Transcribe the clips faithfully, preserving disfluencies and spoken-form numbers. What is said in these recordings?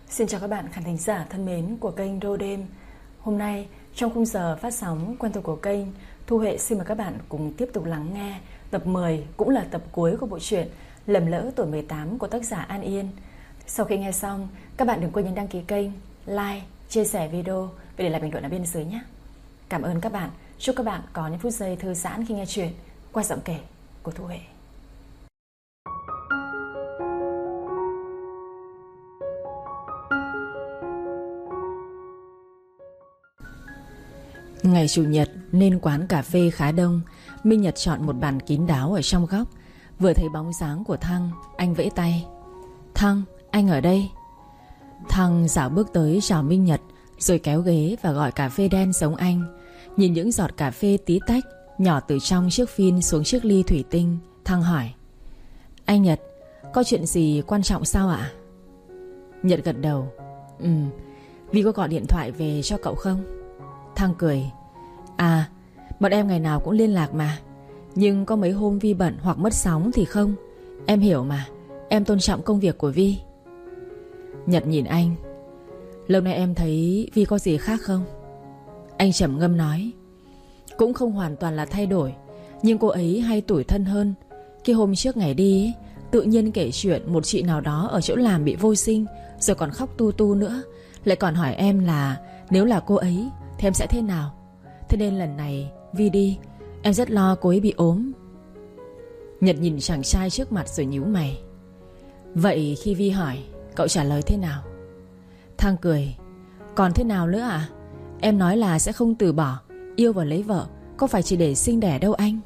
Xin chào các bạn khán thính giả thân mến của kênh Đô Đêm. Hôm nay trong khung giờ phát sóng quen thuộc của kênh, Thu Huệ xin mời các bạn cùng tiếp tục lắng nghe tập mười, cũng là tập cuối của bộ truyện Lầm Lỡ Tuổi mười tám của tác giả An Yên. Sau khi nghe xong, các bạn đừng quên nhấn đăng ký kênh, like, chia sẻ video và để lại bình luận ở bên dưới nhé. Cảm ơn các bạn. Chúc các bạn có những phút giây thư giãn khi nghe chuyện qua giọng kể của Thu Huệ. Ngày Chủ nhật nên quán cà phê khá đông. Minh Nhật chọn một bàn kín đáo ở trong góc. Vừa thấy bóng dáng của Thăng, anh vẫy tay. Thăng, anh ở đây. Thăng dạo bước tới chào Minh Nhật, rồi kéo ghế và gọi cà phê đen giống anh. Nhìn những giọt cà phê tí tách nhỏ từ trong chiếc phin xuống chiếc ly thủy tinh, Thăng hỏi: Anh Nhật, có chuyện gì quan trọng sao ạ? Nhật gật đầu. Ừ, Vi có gọi điện thoại về cho cậu không? Thăng cười. À, bọn em ngày nào cũng liên lạc mà. Nhưng có mấy hôm Vi bận hoặc mất sóng thì không. Em hiểu mà, em tôn trọng công việc của Vi. Nhật nhìn anh. Lâu nay em thấy Vi có gì khác không? Anh trầm ngâm nói. Cũng không hoàn toàn là thay đổi, nhưng cô ấy hay tủi thân hơn. Cái hôm trước ngày đi ấy, tự nhiên kể chuyện một chị nào đó ở chỗ làm bị vô sinh, rồi còn khóc tu tu nữa. Lại còn hỏi em là nếu là cô ấy thì em sẽ thế nào. Thế nên lần này Vi đi, em rất lo cô ấy bị ốm. Nhật nhìn chàng trai trước mặt rồi nhíu mày. Vậy khi Vi hỏi, cậu trả lời thế nào? Thăng cười. Còn thế nào nữa à? Em nói là sẽ không từ bỏ, yêu và lấy vợ, có phải chỉ để sinh đẻ đâu anh.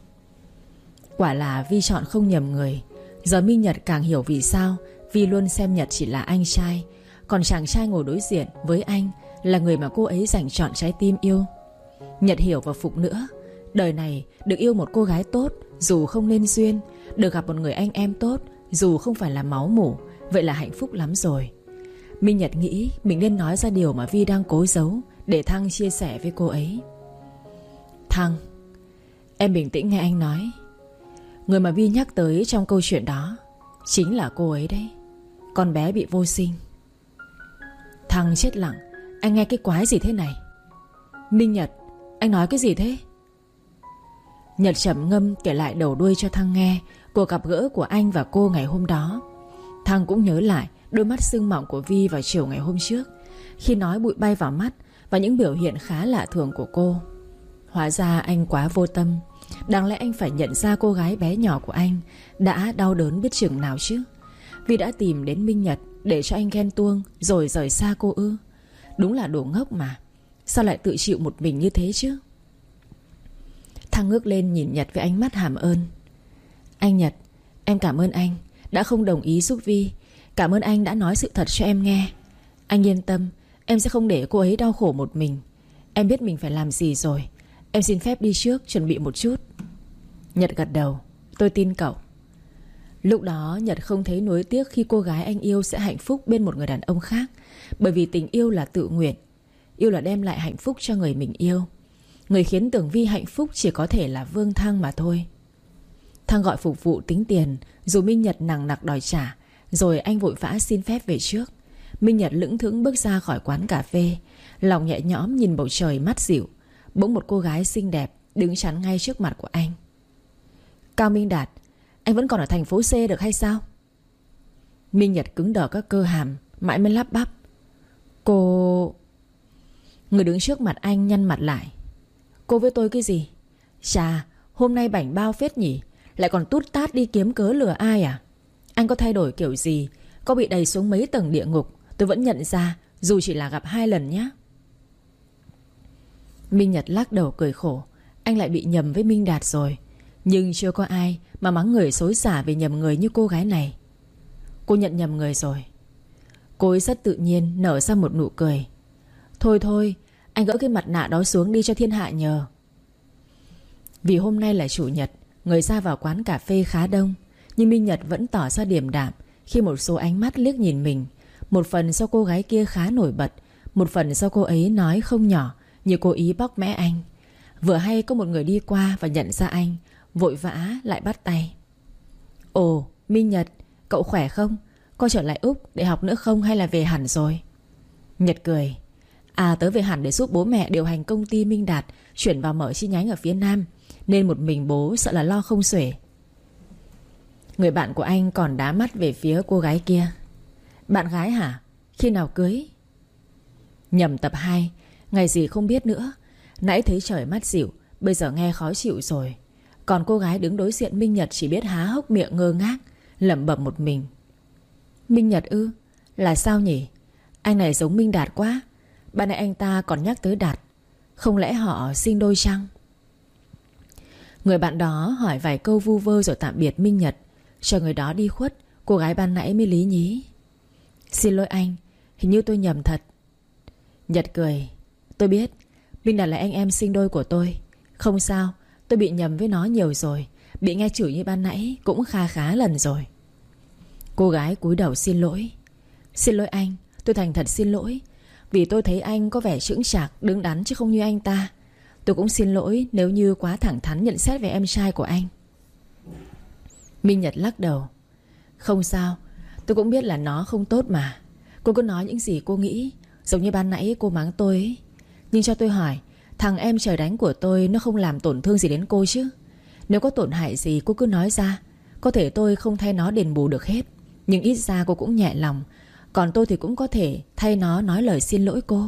Quả là Vi chọn không nhầm người. Giờ Minh Nhật càng hiểu vì sao Vi luôn xem Nhật chỉ là anh trai, còn chàng trai ngồi đối diện với anh là người mà cô ấy dành trọn trái tim yêu. Nhật hiểu và phục nữa. Đời này được yêu một cô gái tốt dù không nên duyên, được gặp một người anh em tốt dù không phải là máu mủ, vậy là hạnh phúc lắm rồi. Minh Nhật nghĩ mình nên nói ra điều mà Vi đang cố giấu, để Thăng chia sẻ với cô ấy. Thăng, em bình tĩnh nghe anh nói. Người mà Vi nhắc tới trong câu chuyện đó chính là cô ấy đấy, con bé bị vô sinh. Thăng chết lặng. Anh nghe cái quái gì thế này? Minh Nhật, anh nói cái gì thế? Nhật trầm ngâm kể lại đầu đuôi cho Thăng nghe cuộc gặp gỡ của anh và cô ngày hôm đó. Thăng cũng nhớ lại đôi mắt sưng mọng của Vi vào chiều ngày hôm trước, khi nói bụi bay vào mắt và những biểu hiện khá lạ thường của cô. Hóa ra anh quá vô tâm. Đáng lẽ anh phải nhận ra cô gái bé nhỏ của anh đã đau đớn biết chừng nào chứ. Vi đã tìm đến Minh Nhật để cho anh ghen tuông rồi rời xa cô ư? Đúng là đồ ngốc mà. Sao lại tự chịu một mình như thế chứ? Thăng ngước lên nhìn Nhật với ánh mắt hàm ơn. Anh Nhật, em cảm ơn anh đã không đồng ý giúp Vi. Cảm ơn anh đã nói sự thật cho em nghe. Anh yên tâm, em sẽ không để cô ấy đau khổ một mình. Em biết mình phải làm gì rồi. Em xin phép đi trước, chuẩn bị một chút. Nhật gật đầu. Tôi tin cậu. Lúc đó Nhật không thấy nuối tiếc khi cô gái anh yêu sẽ hạnh phúc bên một người đàn ông khác, bởi vì tình yêu là tự nguyện. Yêu là đem lại hạnh phúc cho người mình yêu. Người khiến Tưởng Vi hạnh phúc chỉ có thể là Vương Thăng mà thôi. Thăng gọi phục vụ tính tiền, dù Minh Nhật nằng nặc đòi trả, rồi anh vội vã xin phép về trước. Minh Nhật lững thững bước ra khỏi quán cà phê, lòng nhẹ nhõm nhìn bầu trời mắt dịu. Bỗng một cô gái xinh đẹp đứng chắn ngay trước mặt của anh. Cao Minh Đạt, anh vẫn còn ở thành phố C được hay sao? Minh Nhật cứng đờ các cơ hàm, mãi mới lắp bắp. Cô... Người đứng trước mặt anh nhăn mặt lại. Cô với tôi cái gì? Chà, hôm nay bảnh bao phết nhỉ. Lại còn tút tát đi kiếm cớ lừa ai à? Anh có thay đổi kiểu gì, có bị đày xuống mấy tầng địa ngục, tôi vẫn nhận ra, dù chỉ là gặp hai lần nhé. Minh Nhật lắc đầu cười khổ. Anh lại bị nhầm với Minh Đạt rồi. Nhưng chưa có ai mà mắng người xối xả về nhầm người như cô gái này. Cô nhận nhầm người rồi. Cô ấy rất tự nhiên nở ra một nụ cười. Thôi thôi, anh gỡ cái mặt nạ đó xuống đi cho thiên hạ nhờ. Vì hôm nay là chủ nhật, người ra vào quán cà phê khá đông. Nhưng Minh Nhật vẫn tỏ ra điềm đạm khi một số ánh mắt liếc nhìn mình. Một phần do cô gái kia khá nổi bật, một phần do cô ấy nói không nhỏ, như cố ý bóc mẽ anh. Vừa hay có một người đi qua và nhận ra anh, vội vã lại bắt tay. Ồ, Minh Nhật, cậu khỏe không? Có trở lại Úc để học nữa không hay là về hẳn rồi? Nhật cười. À, tớ về hẳn để giúp bố mẹ điều hành công ty Minh Đạt chuyển vào mở chi nhánh ở phía Nam, nên một mình bố sợ là lo không xuể. Người bạn của anh còn đá mắt về phía cô gái kia. Bạn gái hả? Khi nào cưới? Nhầm tập hai. Ngày gì không biết nữa. Nãy thấy trời mát dịu, bây giờ nghe khó chịu rồi. Còn cô gái đứng đối diện Minh Nhật chỉ biết há hốc miệng ngơ ngác, lẩm bẩm một mình. Minh Nhật ư? Là sao nhỉ? Anh này giống Minh Đạt quá. Ban nãy anh ta còn nhắc tới Đạt. Không lẽ họ sinh đôi chăng? Người bạn đó hỏi vài câu vu vơ rồi tạm biệt Minh Nhật. Chờ người đó đi khuất, cô gái ban nãy mới lý nhí. Xin lỗi anh, hình như tôi nhầm thật. Nhật cười. Tôi biết, Minh Đạt là anh em sinh đôi của tôi. Không sao, tôi bị nhầm với nó nhiều rồi. Bị nghe chửi như ban nãy cũng kha khá lần rồi. Cô gái cúi đầu xin lỗi. Xin lỗi anh, tôi thành thật xin lỗi. Vì tôi thấy anh có vẻ chững chạc, đứng đắn chứ không như anh ta. Tôi cũng xin lỗi nếu như quá thẳng thắn nhận xét về em trai của anh. Minh Nhật lắc đầu. Không sao, tôi cũng biết là nó không tốt mà. Cô cứ nói những gì cô nghĩ, giống như ban nãy cô mắng tôi ấy. Nhưng cho tôi hỏi, thằng em trời đánh của tôi nó không làm tổn thương gì đến cô chứ? Nếu có tổn hại gì cô cứ nói ra. Có thể tôi không thay nó đền bù được hết, nhưng ít ra cô cũng nhẹ lòng. Còn tôi thì cũng có thể thay nó nói lời xin lỗi cô.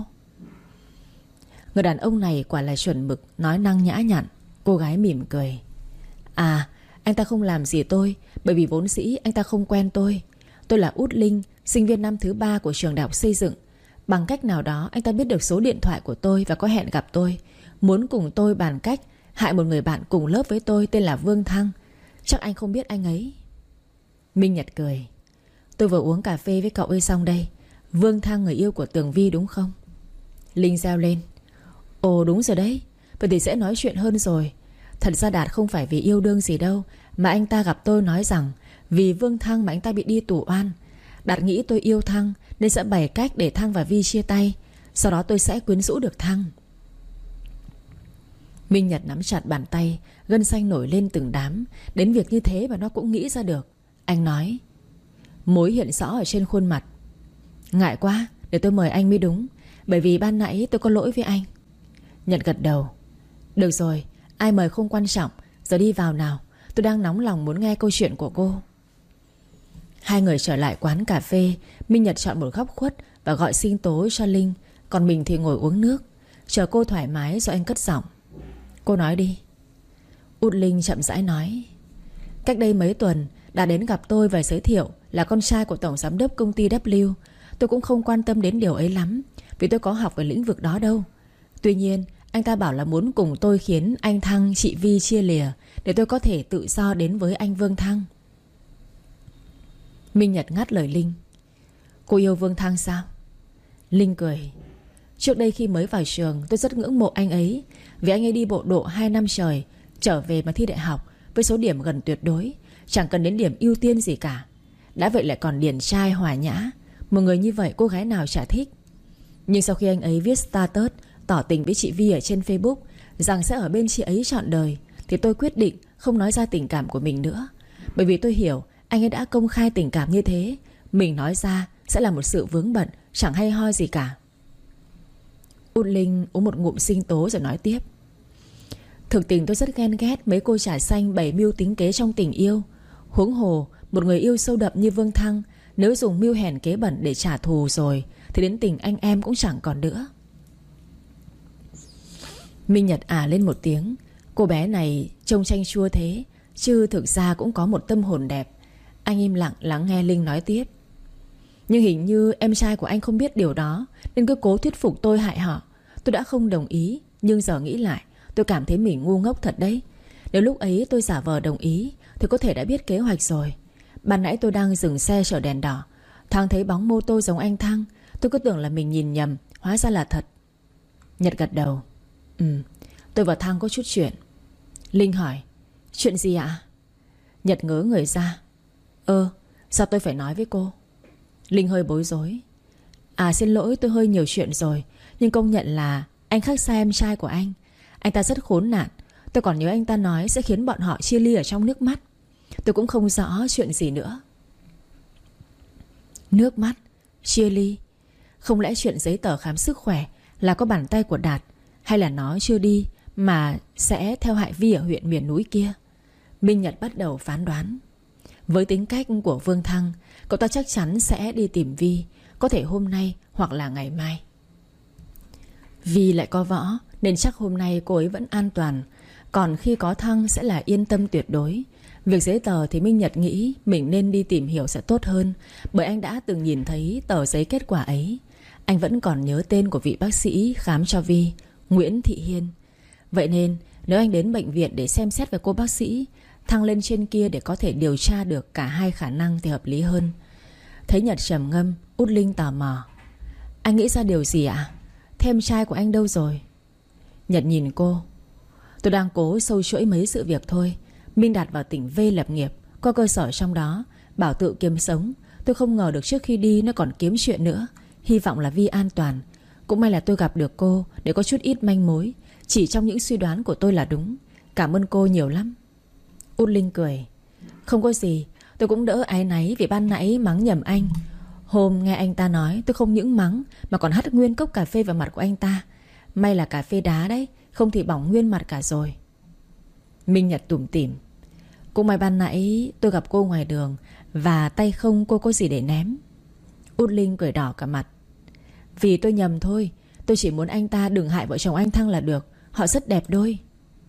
Người đàn ông này quả là chuẩn mực, nói năng nhã nhặn. Cô gái mỉm cười. À, anh ta không làm gì tôi, bởi vì vốn dĩ anh ta không quen tôi. Tôi là Út Linh, sinh viên năm thứ ba của trường đại học xây dựng. Bằng cách nào đó anh ta biết được số điện thoại của tôi và có hẹn gặp tôi, muốn cùng tôi bàn cách hại một người bạn cùng lớp với tôi tên là Vương Thăng. Chắc anh không biết anh ấy. Minh Nhật cười. Tôi vừa uống cà phê với cậu ấy xong đây. Vương Thăng người yêu của Tường Vi đúng không? Linh reo lên. Ồ đúng rồi đấy. Vậy thì sẽ nói chuyện hơn rồi. Thật ra Đạt không phải vì yêu đương gì đâu, mà anh ta gặp tôi nói rằng vì Vương Thăng mà anh ta bị đi tù oan. Đạt nghĩ tôi yêu Thăng nên sẽ bày cách để Thăng và Vi chia tay. Sau đó tôi sẽ quyến rũ được Thăng. Minh Nhật nắm chặt bàn tay, gân xanh nổi lên từng đám. Đến việc như thế mà nó cũng nghĩ ra được. Anh nói. Mối hiện rõ ở trên khuôn mặt. Ngại quá, để tôi mời anh mới đúng. Bởi vì ban nãy tôi có lỗi với anh. Nhật gật đầu. Được rồi, ai mời không quan trọng. Giờ đi vào nào. Tôi đang nóng lòng muốn nghe câu chuyện của cô. Hai người trở lại quán cà phê. Minh Nhật chọn một góc khuất và gọi sinh tố cho Linh. Còn mình thì ngồi uống nước. Chờ cô thoải mái rồi anh cất giọng. Cô nói đi. Út Linh chậm rãi nói. Cách đây mấy tuần đã đến gặp tôi và giới thiệu là con trai của tổng giám đốc công ty W. Tôi cũng không quan tâm đến điều ấy lắm, vì tôi có học về lĩnh vực đó đâu. Tuy nhiên anh ta bảo là muốn cùng tôi khiến anh Thăng, chị Vi chia lìa, để tôi có thể tự do đến với anh Vương Thăng. Minh Nhật ngắt lời Linh. Cô yêu Vương Thăng sao? Linh cười. Trước đây khi mới vào trường tôi rất ngưỡng mộ anh ấy, vì anh ấy đi bộ độ hai năm trời, trở về mà thi đại học với số điểm gần tuyệt đối, chẳng cần đến điểm ưu tiên gì cả. Đã vậy lại còn điển trai hòa nhã. Một người như vậy cô gái nào chả thích. Nhưng sau khi anh ấy viết status tỏ tình với chị Vi ở trên Facebook rằng sẽ ở bên chị ấy trọn đời, thì tôi quyết định không nói ra tình cảm của mình nữa. Bởi vì tôi hiểu anh ấy đã công khai tình cảm như thế, mình nói ra sẽ là một sự vướng bận, chẳng hay ho gì cả. Út Linh uống một ngụm sinh tố rồi nói tiếp. Thực tình tôi rất ghen ghét mấy cô trà xanh bày mưu tính kế trong tình yêu. Huống hồ một người yêu sâu đậm như Vương Thăng, nếu dùng mưu hèn kế bẩn để trả thù rồi thì đến tình anh em cũng chẳng còn nữa. Minh Nhật à lên một tiếng. Cô bé này trông chanh chua thế, chứ thực ra cũng có một tâm hồn đẹp. Anh im lặng lắng nghe Linh nói tiếp. Nhưng hình như em trai của anh không biết điều đó, nên cứ cố thuyết phục tôi hại họ. Tôi đã không đồng ý, nhưng giờ nghĩ lại tôi cảm thấy mình ngu ngốc thật đấy. Nếu lúc ấy tôi giả vờ đồng ý thì có thể đã biết kế hoạch rồi. Ban nãy tôi đang dừng xe chờ đèn đỏ, Thăng thấy bóng mô tô giống anh Thăng. Tôi cứ tưởng là mình nhìn nhầm, hóa ra là thật. Nhật gật đầu. Ừ, tôi và Thăng có chút chuyện. Linh hỏi. Chuyện gì ạ? Nhật ngớ người ra. Ơ, sao tôi phải nói với cô? Linh hơi bối rối. À xin lỗi, tôi hơi nhiều chuyện rồi, nhưng công nhận là anh khác xa em trai của anh. Anh ta rất khốn nạn. Tôi còn nhớ anh ta nói sẽ khiến bọn họ chia ly ở trong nước mắt. Tôi cũng không rõ chuyện gì nữa. Nước mắt, chia ly. Không lẽ chuyện giấy tờ khám sức khỏe là có bàn tay của Đạt, hay là nó chưa đi mà sẽ theo hại Vi ở huyện miền núi kia? Minh Nhật bắt đầu phán đoán. Với tính cách của Vương Thăng, cậu ta chắc chắn sẽ đi tìm Vi, có thể hôm nay hoặc là ngày mai. Vi lại có võ nên chắc hôm nay cô ấy vẫn an toàn. Còn khi có Thăng sẽ là yên tâm tuyệt đối. Việc giấy tờ thì Minh Nhật nghĩ mình nên đi tìm hiểu sẽ tốt hơn, bởi anh đã từng nhìn thấy tờ giấy kết quả ấy. Anh vẫn còn nhớ tên của vị bác sĩ khám cho Vi, Nguyễn Thị Hiên. Vậy nên nếu anh đến bệnh viện để xem xét về cô bác sĩ, Thăng lên trên kia để có thể điều tra được cả hai khả năng thì hợp lý hơn. Thấy Nhật trầm ngâm, Út Linh tò mò. Anh nghĩ ra điều gì ạ? Thế em trai của anh đâu rồi? Nhật nhìn cô. Tôi đang cố sâu chuỗi mấy sự việc thôi. Minh Đạt vào tỉnh V lập nghiệp, có cơ sở trong đó, bảo tự kiếm sống. Tôi không ngờ được trước khi đi nó còn kiếm chuyện nữa. Hy vọng là Vi an toàn. Cũng may là tôi gặp được cô để có chút ít manh mối. Chỉ trong những suy đoán của tôi là đúng. Cảm ơn cô nhiều lắm. Út Linh cười. Không có gì, tôi cũng đỡ áy náy vì ban nãy mắng nhầm anh. Hôm nghe anh ta nói tôi không những mắng mà còn hắt nguyên cốc cà phê vào mặt của anh ta. May là cà phê đá đấy, không thì bỏng nguyên mặt cả rồi. Minh Nhật tủm tỉm. Cũng may ban nãy tôi gặp cô ngoài đường, và tay không cô có gì để ném. Út Linh cười đỏ cả mặt. Vì tôi nhầm thôi. Tôi chỉ muốn anh ta đừng hại vợ chồng anh Thăng là được. Họ rất đẹp đôi.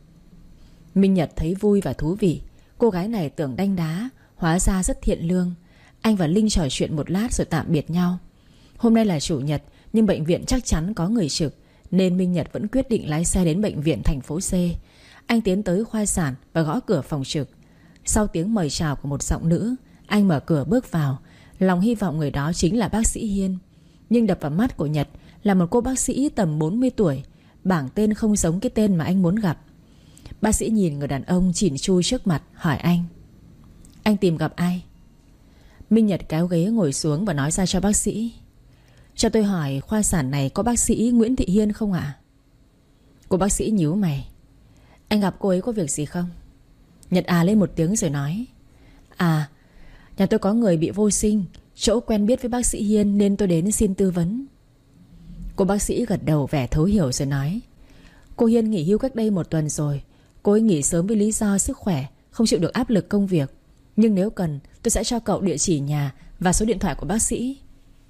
Minh Nhật thấy vui và thú vị. Cô gái này tưởng đanh đá, hóa ra rất thiện lương. Anh và Linh trò chuyện một lát rồi tạm biệt nhau. Hôm nay là chủ nhật, nhưng bệnh viện chắc chắn có người trực, nên Minh Nhật vẫn quyết định lái xe đến bệnh viện thành phố C. Anh tiến tới khoa sản và gõ cửa phòng trực. Sau tiếng mời chào của một giọng nữ, anh mở cửa bước vào, lòng hy vọng người đó chính là bác sĩ Hiên. Nhưng đập vào mắt của Nhật là một cô bác sĩ tầm bốn mươi tuổi. Bảng tên không giống cái tên mà anh muốn gặp. Bác sĩ nhìn người đàn ông chỉn chu trước mặt, hỏi anh. Anh tìm gặp ai? Minh Nhật kéo ghế ngồi xuống và nói ra cho bác sĩ. Cho tôi hỏi khoa sản này có bác sĩ Nguyễn Thị Hiên không ạ? À? Cô bác sĩ nhíu mày. Anh gặp cô ấy có việc gì không? Nhật à lên một tiếng rồi nói. À, nhà tôi có người bị vô sinh, chỗ quen biết với bác sĩ Hiên nên tôi đến xin tư vấn. Cô bác sĩ gật đầu vẻ thấu hiểu rồi nói. Cô Hiên nghỉ hưu cách đây một tuần rồi. Cô ấy nghỉ sớm với lý do sức khỏe, không chịu được áp lực công việc. Nhưng nếu cần tôi sẽ cho cậu địa chỉ nhà và số điện thoại của bác sĩ.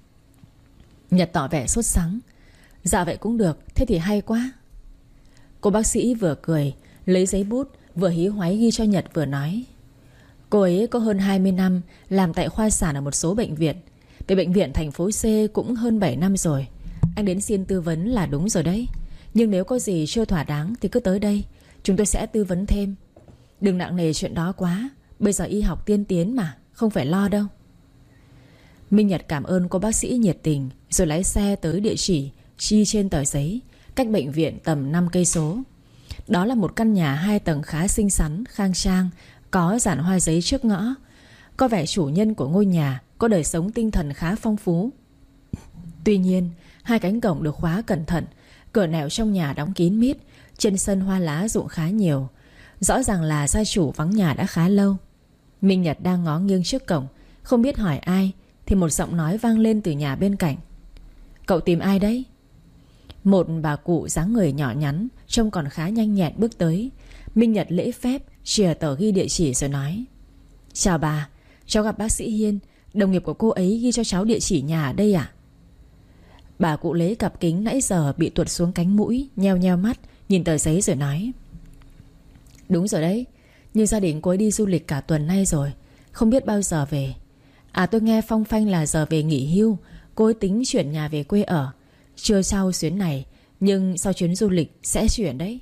Nhật tỏ vẻ sốt sắng. Dạ vậy cũng được, thế thì hay quá. Cô bác sĩ vừa cười, lấy giấy bút, vừa hí hoáy ghi cho Nhật vừa nói. Cô ấy có hơn hai mươi năm làm tại khoa sản ở một số bệnh viện. Về bệnh viện thành phố C cũng hơn bảy năm rồi. Anh đến xin tư vấn là đúng rồi đấy. Nhưng nếu có gì chưa thỏa đáng thì cứ tới đây, chúng tôi sẽ tư vấn thêm. Đừng nặng nề chuyện đó quá. Bây giờ y học tiên tiến mà, không phải lo đâu. Minh Nhật cảm ơn cô bác sĩ nhiệt tình, rồi lái xe tới địa chỉ ghi trên tờ giấy, cách bệnh viện tầm năm cây số. Đó là một căn nhà hai tầng khá xinh xắn, khang trang, có dàn hoa giấy trước ngõ. Có vẻ chủ nhân của ngôi nhà có đời sống tinh thần khá phong phú. Tuy nhiên, hai cánh cổng được khóa cẩn thận, cửa nẻo trong nhà đóng kín mít, trên sân hoa lá rụng khá nhiều. Rõ ràng là gia chủ vắng nhà đã khá lâu. Minh Nhật đang ngó nghiêng trước cổng, không biết hỏi ai, thì một giọng nói vang lên từ nhà bên cạnh. Cậu tìm ai đấy? Một bà cụ dáng người nhỏ nhắn, trông còn khá nhanh nhẹn bước tới. Minh Nhật lễ phép chìa tờ ghi địa chỉ rồi nói. Chào bà, cháu gặp bác sĩ Hiên. Đồng nghiệp của cô ấy ghi cho cháu địa chỉ nhà ở đây à? Bà cụ lấy cặp kính nãy giờ bị tuột xuống cánh mũi, nheo nheo mắt, nhìn tờ giấy rồi nói. Đúng rồi đấy, nhưng gia đình cô ấy đi du lịch cả tuần nay rồi, không biết bao giờ về. À tôi nghe phong phanh là giờ về nghỉ hưu, cô ấy tính chuyển nhà về quê ở. Chưa sau chuyến này, nhưng sau chuyến du lịch sẽ chuyển đấy.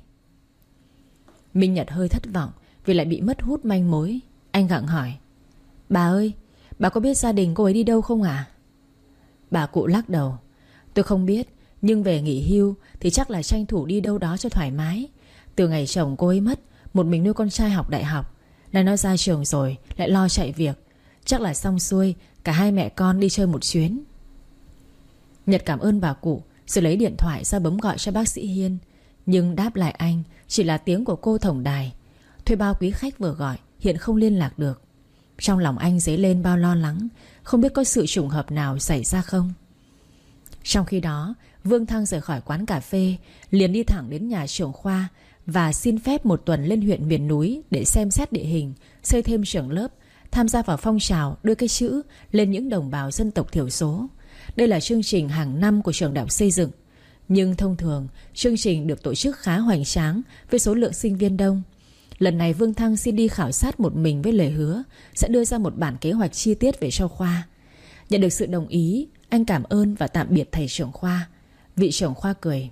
Minh Nhật hơi thất vọng vì lại bị mất hút manh mối. Anh gặng hỏi. Bà ơi, bà có biết gia đình cô ấy đi đâu không à? Bà cụ lắc đầu. Tôi không biết, nhưng về nghỉ hưu thì chắc là tranh thủ đi đâu đó cho thoải mái. Từ ngày chồng cô ấy mất, một mình nuôi con trai học đại học, nay nó ra trường rồi lại lo chạy việc. Chắc là xong xuôi, cả hai mẹ con đi chơi một chuyến. Nhật cảm ơn bà cụ, rồi lấy điện thoại ra bấm gọi cho bác sĩ Hiên. Nhưng đáp lại anh chỉ là tiếng của cô tổng đài. Thuê bao quý khách vừa gọi hiện không liên lạc được. Trong lòng anh dấy lên bao lo lắng, không biết có sự trùng hợp nào xảy ra không. Trong khi đó, Vương Thăng rời khỏi quán cà phê, liền đi thẳng đến nhà trưởng khoa và xin phép một tuần lên huyện miền núi để xem xét địa hình, xây thêm trường lớp, tham gia vào phong trào đưa cái chữ lên những đồng bào dân tộc thiểu số. Đây là chương trình hàng năm của trường đại học xây dựng. Nhưng thông thường, chương trình được tổ chức khá hoành tráng với số lượng sinh viên đông. Lần này Vương Thăng xin đi khảo sát một mình với lời hứa sẽ đưa ra một bản kế hoạch chi tiết về cho khoa. Nhận được sự đồng ý, anh cảm ơn và tạm biệt thầy trưởng khoa. Vị trưởng khoa cười: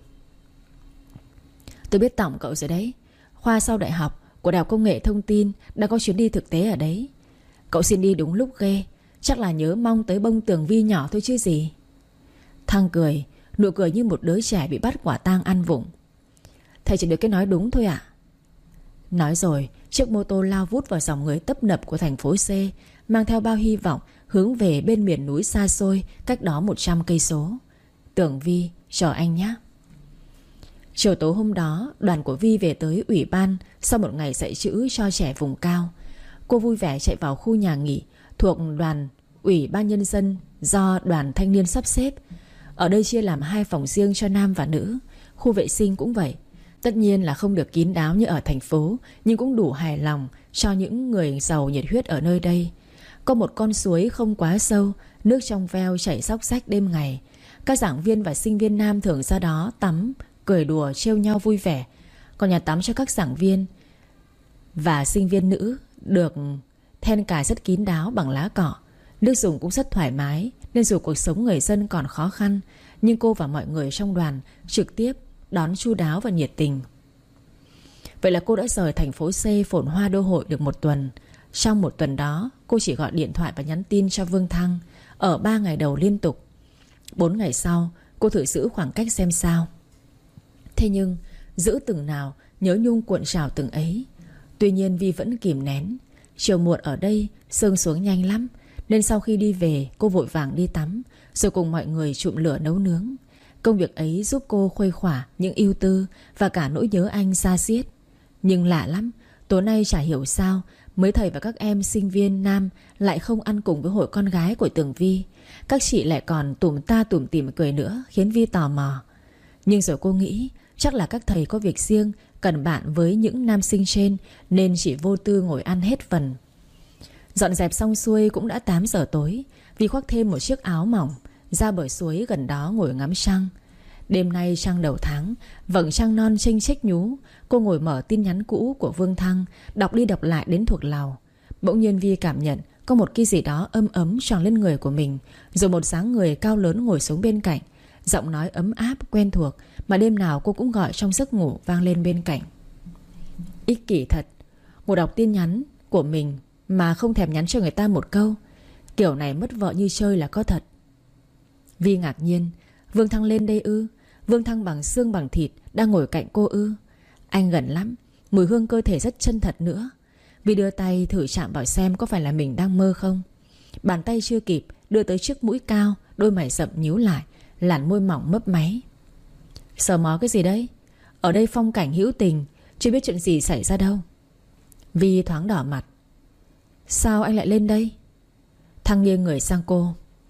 Tôi biết tổng cậu rồi đấy. Khoa sau đại học của Đại học Công nghệ Thông tin đã có chuyến đi thực tế ở đấy. Cậu xin đi đúng lúc ghê. Chắc là nhớ mong tới bông tường vi nhỏ thôi chứ gì. Thăng cười, nụ cười như một đứa trẻ bị bắt quả tang ăn vụng. Thầy chỉ được cái nói đúng thôi ạ. Nói rồi, chiếc mô tô lao vút vào dòng người tấp nập của thành phố C, mang theo bao hy vọng hướng về bên miền núi xa xôi cách đó một trăm cây số. Tưởng Vi, chờ anh nhé. Chiều tối hôm đó, đoàn của Vi về tới ủy ban sau một ngày dạy chữ cho trẻ vùng cao. Cô vui vẻ chạy vào khu nhà nghỉ thuộc đoàn ủy ban nhân dân do đoàn thanh niên sắp xếp. Ở đây chia làm hai phòng riêng cho nam và nữ. Khu vệ sinh cũng vậy. Tất nhiên là không được kín đáo như ở thành phố, nhưng cũng đủ hài lòng cho những người giàu nhiệt huyết ở nơi đây. Có một con suối không quá sâu, nước trong veo chảy xóc xách đêm ngày. Các giảng viên và sinh viên nam thường ra đó tắm, cười đùa, trêu nhau vui vẻ. Còn nhà tắm cho các giảng viên và sinh viên nữ được then cài rất kín đáo bằng lá cọ. Nước dùng cũng rất thoải mái, nên dù cuộc sống người dân còn khó khăn, nhưng cô và mọi người trong đoàn trực tiếp đón chu đáo và nhiệt tình. Vậy là cô đã rời thành phố C phồn hoa đô hội được một tuần. Trong một tuần đó, cô chỉ gọi điện thoại và nhắn tin cho Vương Thăng ở ba ngày đầu liên tục. Bốn ngày sau, cô thử giữ khoảng cách xem sao. Thế nhưng, giữ từng nào, nhớ nhung cuộn trào từng ấy. Tuy nhiên Vi vẫn kìm nén. Chiều muộn ở đây, sương xuống nhanh lắm, nên sau khi đi về, cô vội vàng đi tắm, rồi cùng mọi người trụm lửa nấu nướng. Công việc ấy giúp cô khuây khỏa những ưu tư và cả nỗi nhớ anh xa xiết. Nhưng lạ lắm, tối nay chả hiểu sao mấy thầy và các em sinh viên nam lại không ăn cùng với hội con gái của Tường Vi. Các chị lại còn tủm ta tủm tỉm cười nữa, khiến Vi tò mò. Nhưng rồi cô nghĩ chắc là các thầy có việc riêng cần bạn với những nam sinh trên, nên chỉ vô tư ngồi ăn hết phần. Dọn dẹp xong xuôi cũng đã tám giờ tối. Vi khoác thêm một chiếc áo mỏng, ra bờ suối gần đó ngồi ngắm trăng. Đêm nay trăng đầu tháng, vầng trăng non chênh chếch nhú. Cô ngồi mở tin nhắn cũ của Vương Thăng, đọc đi đọc lại đến thuộc lòng. Bỗng nhiên Vi cảm nhận có một cái gì đó ấm ấm tròn lên người của mình. Rồi một dáng người cao lớn ngồi xuống bên cạnh. Giọng nói ấm áp quen thuộc mà đêm nào cô cũng gọi trong giấc ngủ vang lên bên cạnh. Ích kỷ thật, ngồi đọc tin nhắn của mình mà không thèm nhắn cho người ta một câu. Kiểu này mất vợ như chơi là có thật. Vi ngạc nhiên. Vương Thăng lên đây ư? Vương Thăng bằng xương bằng thịt đang ngồi cạnh cô ư? Anh gần lắm, mùi hương cơ thể rất chân thật nữa. Vi đưa tay thử chạm vào xem có phải là mình đang mơ không. Bàn tay chưa kịp đưa tới chiếc mũi cao, đôi mày rậm nhíu lại, làn môi mỏng mấp máy. Sờ mó cái gì đấy? Ở đây phong cảnh hữu tình, chưa biết chuyện gì xảy ra đâu. Vi thoáng đỏ mặt. Sao anh lại lên đây? Thăng nghiêng người sang cô.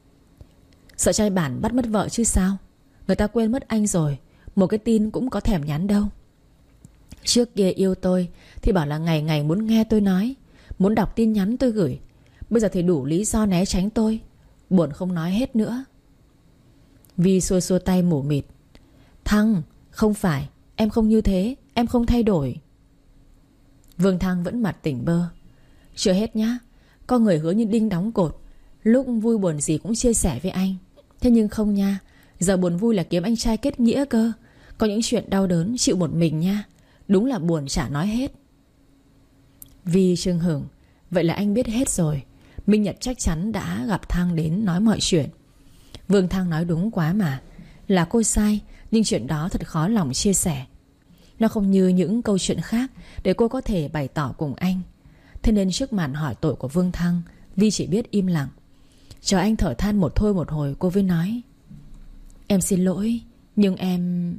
Sợ trai bản bắt mất vợ chứ sao? Người ta quên mất anh rồi, một cái tin cũng có thèm nhắn đâu. Trước kia yêu tôi thì bảo là ngày ngày muốn nghe tôi nói, muốn đọc tin nhắn tôi gửi. Bây giờ thì đủ lý do né tránh tôi, buồn không nói hết nữa. Vi xua xua tay mù mịt. Thăng, không phải, em không như thế, em không thay đổi. Vương Thăng vẫn mặt tỉnh bơ. Chưa hết nhá, có người hứa như đinh đóng cột, lúc vui buồn gì cũng chia sẻ với anh. Thế nhưng không nha, giờ buồn vui là kiếm anh trai kết nghĩa cơ. Có những chuyện đau đớn chịu một mình nha. Đúng là buồn chả nói hết. Vi chưng hửng. Vậy là anh biết hết rồi. Minh Nhật chắc chắn đã gặp Thăng đến nói mọi chuyện. Vương Thăng nói đúng quá mà. Là cô sai, nhưng chuyện đó thật khó lòng chia sẻ. Nó không như những câu chuyện khác để cô có thể bày tỏ cùng anh. Thế nên trước màn hỏi tội của Vương Thăng, Vi chỉ biết im lặng. Chờ anh thở than một thôi một hồi, cô mới nói. Em xin lỗi, nhưng em...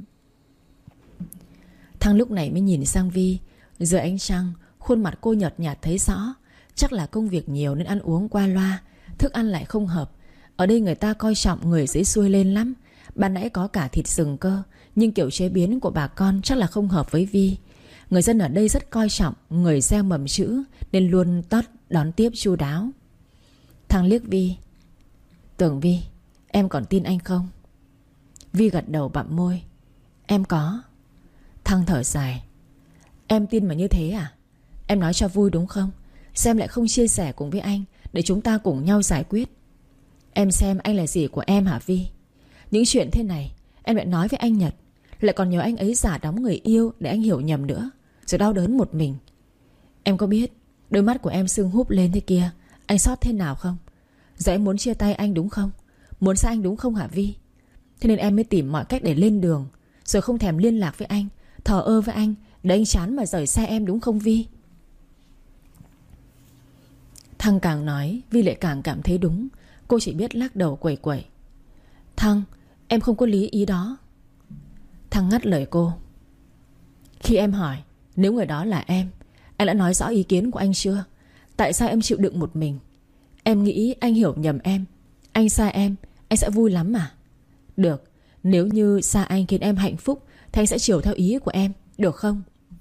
Thăng lúc này mới nhìn sang Vi. Dưới ánh trăng, khuôn mặt cô nhợt nhạt thấy rõ. Chắc là công việc nhiều nên ăn uống qua loa, thức ăn lại không hợp. Ở đây người ta coi trọng người dưới xuôi lên lắm. Ban nãy có cả thịt sừng cơ, nhưng kiểu chế biến của bà con chắc là không hợp với Vi. Người dân ở đây rất coi trọng người gieo mầm chữ, nên luôn tót đón tiếp chu đáo. Thăng liếc Vi. Tưởng Vi, em còn tin anh không? Vi gật đầu bặm môi. Em có. Thăng thở dài. Em tin mà như thế à? Em nói cho vui đúng không? Xem lại không chia sẻ cùng với anh, để chúng ta cùng nhau giải quyết. Em xem anh là gì của em hả Vi? Những chuyện thế này em lại nói với anh Nhật, lại còn nhờ anh ấy giả đóng người yêu để anh hiểu nhầm nữa, rồi đau đớn một mình. Em có biết đôi mắt của em sưng húp lên thế kia anh xót thế nào không? Giờ em muốn chia tay anh đúng không? Muốn xa anh đúng không hả Vi? Thế nên em mới tìm mọi cách để lên đường, rồi không thèm liên lạc với anh, thờ ơ với anh, để anh chán mà rời xa em đúng không Vi? Thăng càng nói Vi lại càng cảm thấy đúng. Cô chỉ biết lắc đầu quẩy quẩy. Thăng, em không có lý ý đó. Thăng ngắt lời cô. Khi em hỏi nếu người đó là em, anh đã nói rõ ý kiến của anh chưa? Tại sao em chịu đựng một mình? Em nghĩ anh hiểu nhầm em. Anh xa em, anh sẽ vui lắm mà. Được, nếu như xa anh khiến em hạnh phúc thì anh sẽ chiều theo ý của em, được không?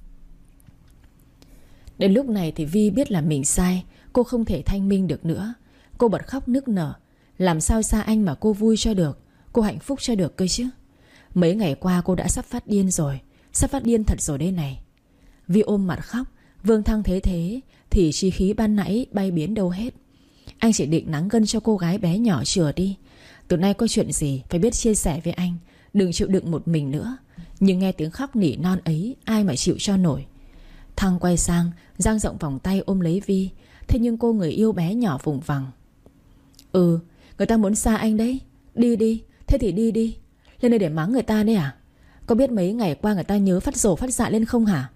Đến lúc này thì Vi biết là mình sai. Cô không thể thanh minh được nữa. Cô bật khóc nức nở. Làm sao xa anh mà cô vui cho được, cô hạnh phúc cho được cơ chứ? Mấy ngày qua cô đã sắp phát điên rồi. Sắp phát điên thật rồi đây này. Vi ôm mặt khóc. Vương Thăng thế thế thì chi khí ban nãy bay biến đâu hết. Anh chỉ định nắng gân cho cô gái bé nhỏ chừa đi. Từ nay có chuyện gì phải biết chia sẻ với anh, đừng chịu đựng một mình nữa. Nhưng nghe tiếng khóc nỉ non ấy, ai mà chịu cho nổi. Thăng quay sang dang rộng vòng tay ôm lấy Vi. Thế nhưng cô người yêu bé nhỏ vùng vằng. Ừ, người ta muốn xa anh đấy. Đi đi, thế thì đi đi. Lên đây để mắng người ta đấy à? Có biết mấy ngày qua người ta nhớ phát rồ phát dạ lên không hả?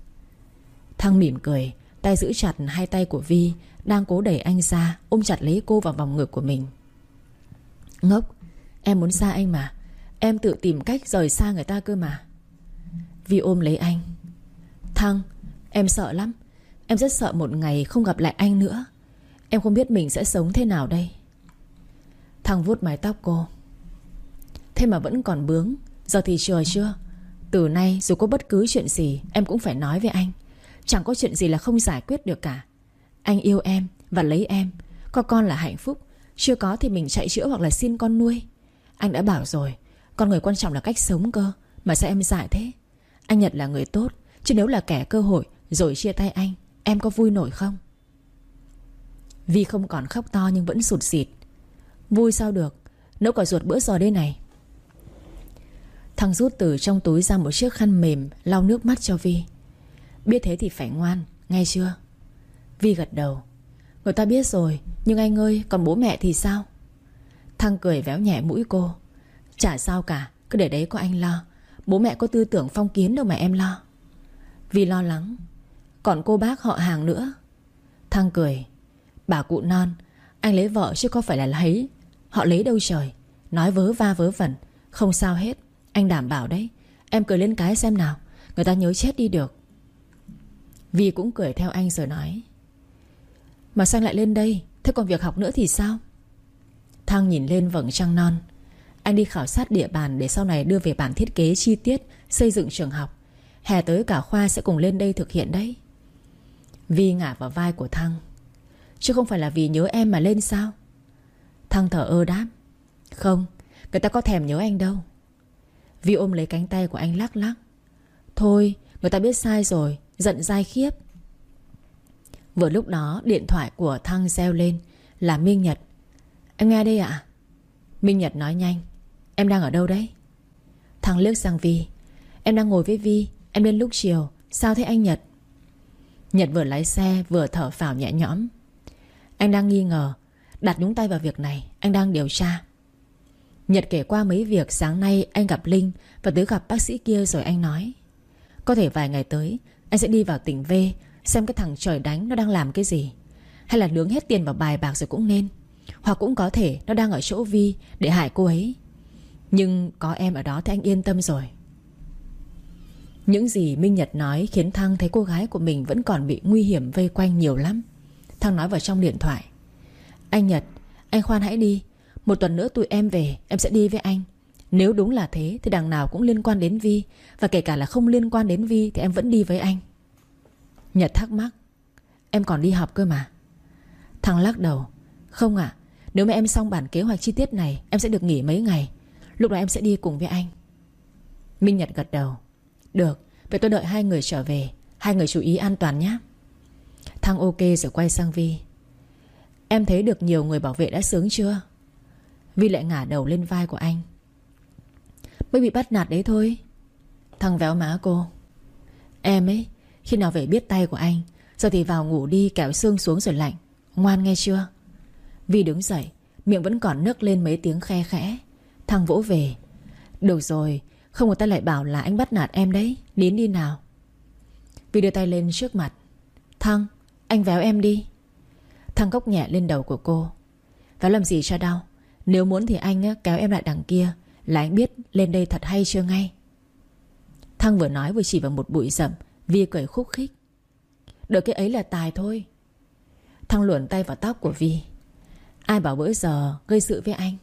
Thăng mỉm cười, tay giữ chặt hai tay của Vi đang cố đẩy anh ra, ôm chặt lấy cô vào vòng ngực của mình. Ngốc, em muốn xa anh mà. Em tự tìm cách rời xa người ta cơ mà. Vi ôm lấy anh. Thăng, em sợ lắm. Em rất sợ một ngày không gặp lại anh nữa. Em không biết mình sẽ sống thế nào đây. Thăng vuốt mái tóc cô. Thế mà vẫn còn bướng. Giờ thì chờ chưa? Từ nay dù có bất cứ chuyện gì em cũng phải nói với anh. Chẳng có chuyện gì là không giải quyết được cả. Anh yêu em và lấy em. Có con là hạnh phúc. Chưa có thì mình chạy chữa hoặc là xin con nuôi. Anh đã bảo rồi, con người quan trọng là cách sống cơ. Mà sao em dại thế? Anh Nhật là người tốt, chứ nếu là kẻ cơ hội rồi chia tay anh, em có vui nổi không? Vi không còn khóc to nhưng vẫn sụt sịt. Vui sao được, nấu cả ruột bữa giờ đây này. Thằng rút từ trong túi ra một chiếc khăn mềm lau nước mắt cho Vi. Biết thế thì phải ngoan, nghe chưa? Vi gật đầu. Người ta biết rồi, nhưng anh ơi, còn bố mẹ thì sao? Thăng cười véo nhẹ mũi cô. Chả sao cả, cứ để đấy có anh lo. Bố mẹ có tư tưởng phong kiến đâu mà em lo. Vi lo lắng. Còn cô bác họ hàng nữa. Thăng cười. Bà cụ non, anh lấy vợ chứ có phải là lấy. Họ lấy đâu trời. Nói vớ va vớ vẩn. Không sao hết, anh đảm bảo đấy. Em cười lên cái xem nào. Người ta nhớ chết đi được. Vi cũng cười theo anh rồi nói. Mà sao lại lên đây? Thế còn việc học nữa thì sao? Thăng nhìn lên vầng trăng non. Anh đi khảo sát địa bàn để sau này đưa về bản thiết kế chi tiết xây dựng trường học. Hè tới cả khoa sẽ cùng lên đây thực hiện đấy. Vi ngả vào vai của Thăng. Chứ không phải là vì nhớ em mà lên sao? Thăng thở ơ đáp. Không, người ta có thèm nhớ anh đâu. Vi ôm lấy cánh tay của anh lắc lắc. Thôi, người ta biết sai rồi, giận dai khiếp. Vừa lúc đó điện thoại của Thăng reo lên. Là Minh Nhật. Em nghe đây ạ. Minh Nhật nói nhanh. Em đang ở đâu đấy? Thăng liếc sang Vi. Em đang ngồi với Vi. Em lên lúc chiều. Sao thế anh Nhật? Nhật vừa lái xe vừa thở phào nhẹ nhõm. Anh đang nghi ngờ. Đặt nhúng tay vào việc này. Anh đang điều tra. Nhật kể qua mấy việc sáng nay anh gặp Linh và tới gặp bác sĩ kia rồi anh nói. Có thể vài ngày tới anh sẽ đi vào tỉnh V xem cái thằng trời đánh nó đang làm cái gì. Hay là nướng hết tiền vào bài bạc rồi cũng nên. Hoặc cũng có thể nó đang ở chỗ Vi để hại cô ấy. Nhưng có em ở đó thì anh yên tâm rồi. Những gì Minh Nhật nói khiến Thăng thấy cô gái của mình vẫn còn bị nguy hiểm vây quanh nhiều lắm. Thăng nói vào trong điện thoại. Anh Nhật, anh khoan hãy đi. Một tuần nữa tụi em về, em sẽ đi với anh. Nếu đúng là thế thì đằng nào cũng liên quan đến Vi. Và kể cả là không liên quan đến Vi thì em vẫn đi với anh. Nhật thắc mắc. Em còn đi học cơ mà. Thăng lắc đầu. Không ạ, nếu mà em xong bản kế hoạch chi tiết này, em sẽ được nghỉ mấy ngày. Lúc đó em sẽ đi cùng với anh. Minh Nhật gật đầu. Được, vậy tôi đợi hai người trở về. Hai người chú ý an toàn nhé. Thăng ok rồi quay sang Vi. Em thấy được nhiều người bảo vệ đã sướng chưa? Vi lại ngả đầu lên vai của anh. Mới bị bắt nạt đấy thôi. Thăng véo má cô. Em ấy, khi nào về biết tay của anh. Giờ thì vào ngủ đi, kẻo xương xuống rồi lạnh. Ngoan nghe chưa? Vi đứng dậy, miệng vẫn còn nấc lên mấy tiếng khe khẽ. Thăng vỗ về. Được rồi, không người ta lại bảo là anh bắt nạt em đấy. Nín đi nào. Vi đưa tay lên trước mặt. Thăng, anh véo em đi. Thăng cốc nhẹ lên đầu của cô. Véo làm gì cho đau. Nếu muốn thì anh kéo em lại đằng kia, là anh biết lên đây thật hay chưa ngay. Thăng vừa nói vừa chỉ vào một bụi rậm. Vi cười khúc khích. Đợi cái ấy là tài thôi. Thăng luồn tay vào tóc của Vi. Ai bảo bữa giờ gây sự với anh.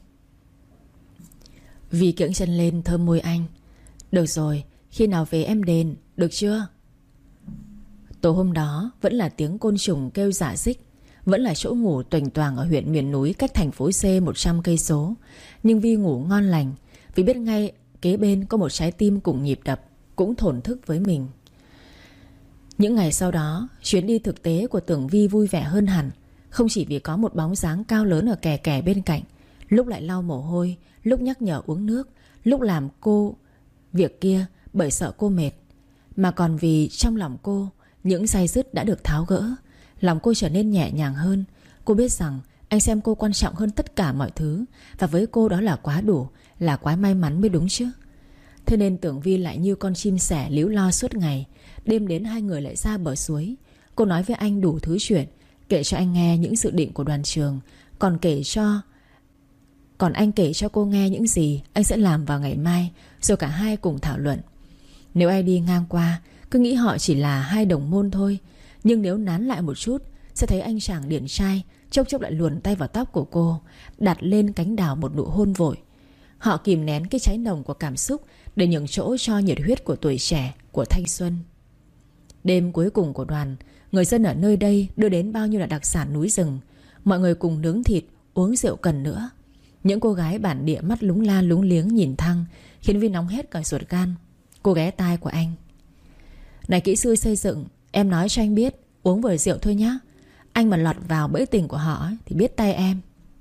Vi kiễng chân lên thơm môi anh. Được rồi, khi nào về em đền, được chưa? Tối hôm đó vẫn là tiếng côn trùng kêu rả rích, vẫn là chỗ ngủ toành toàng ở huyện miền núi cách thành phố C một trăm cây số. Nhưng Vi ngủ ngon lành vì biết ngay kế bên có một trái tim cùng nhịp đập, cũng thổn thức với mình. Những ngày sau đó, chuyến đi thực tế của Tưởng Vi vui vẻ hơn hẳn. Không chỉ vì có một bóng dáng cao lớn ở kè kè bên cạnh, lúc lại lau mồ hôi, lúc nhắc nhở uống nước, lúc làm cô việc kia bởi sợ cô mệt, mà còn vì trong lòng cô những day dứt đã được tháo gỡ. Lòng cô trở nên nhẹ nhàng hơn. Cô biết rằng anh xem cô quan trọng hơn tất cả mọi thứ, và với cô đó là quá đủ, là quá may mắn mới đúng chứ. Thế nên Tưởng Vi lại như con chim sẻ líu lo suốt ngày. Đêm đến hai người lại ra bờ suối. Cô nói với anh đủ thứ chuyện, kể cho anh nghe những dự định của đoàn trường, Còn kể cho Còn anh kể cho cô nghe những gì anh sẽ làm vào ngày mai. Rồi cả hai cùng thảo luận. Nếu ai đi ngang qua cứ nghĩ họ chỉ là hai đồng môn thôi, nhưng nếu nán lại một chút sẽ thấy anh chàng điển trai chốc chốc lại luồn tay vào tóc của cô, đặt lên cánh đào một nụ hôn vội. Họ kìm nén cái cháy nồng của cảm xúc để nhường chỗ cho nhiệt huyết của tuổi trẻ, của thanh xuân. Đêm cuối cùng của đoàn, người dân ở nơi đây đưa đến bao nhiêu là đặc sản núi rừng. Mọi người cùng nướng thịt, uống rượu cần nữa. Những cô gái bản địa mắt lúng la lúng liếng nhìn Thăng, khiến Vi nóng hết cả ruột gan. Cô ghé tai của anh. Này kỹ sư xây dựng, em nói cho anh biết, uống vừa rượu thôi nhá. Anh mà lọt vào bẫy tình của họ thì biết tay em.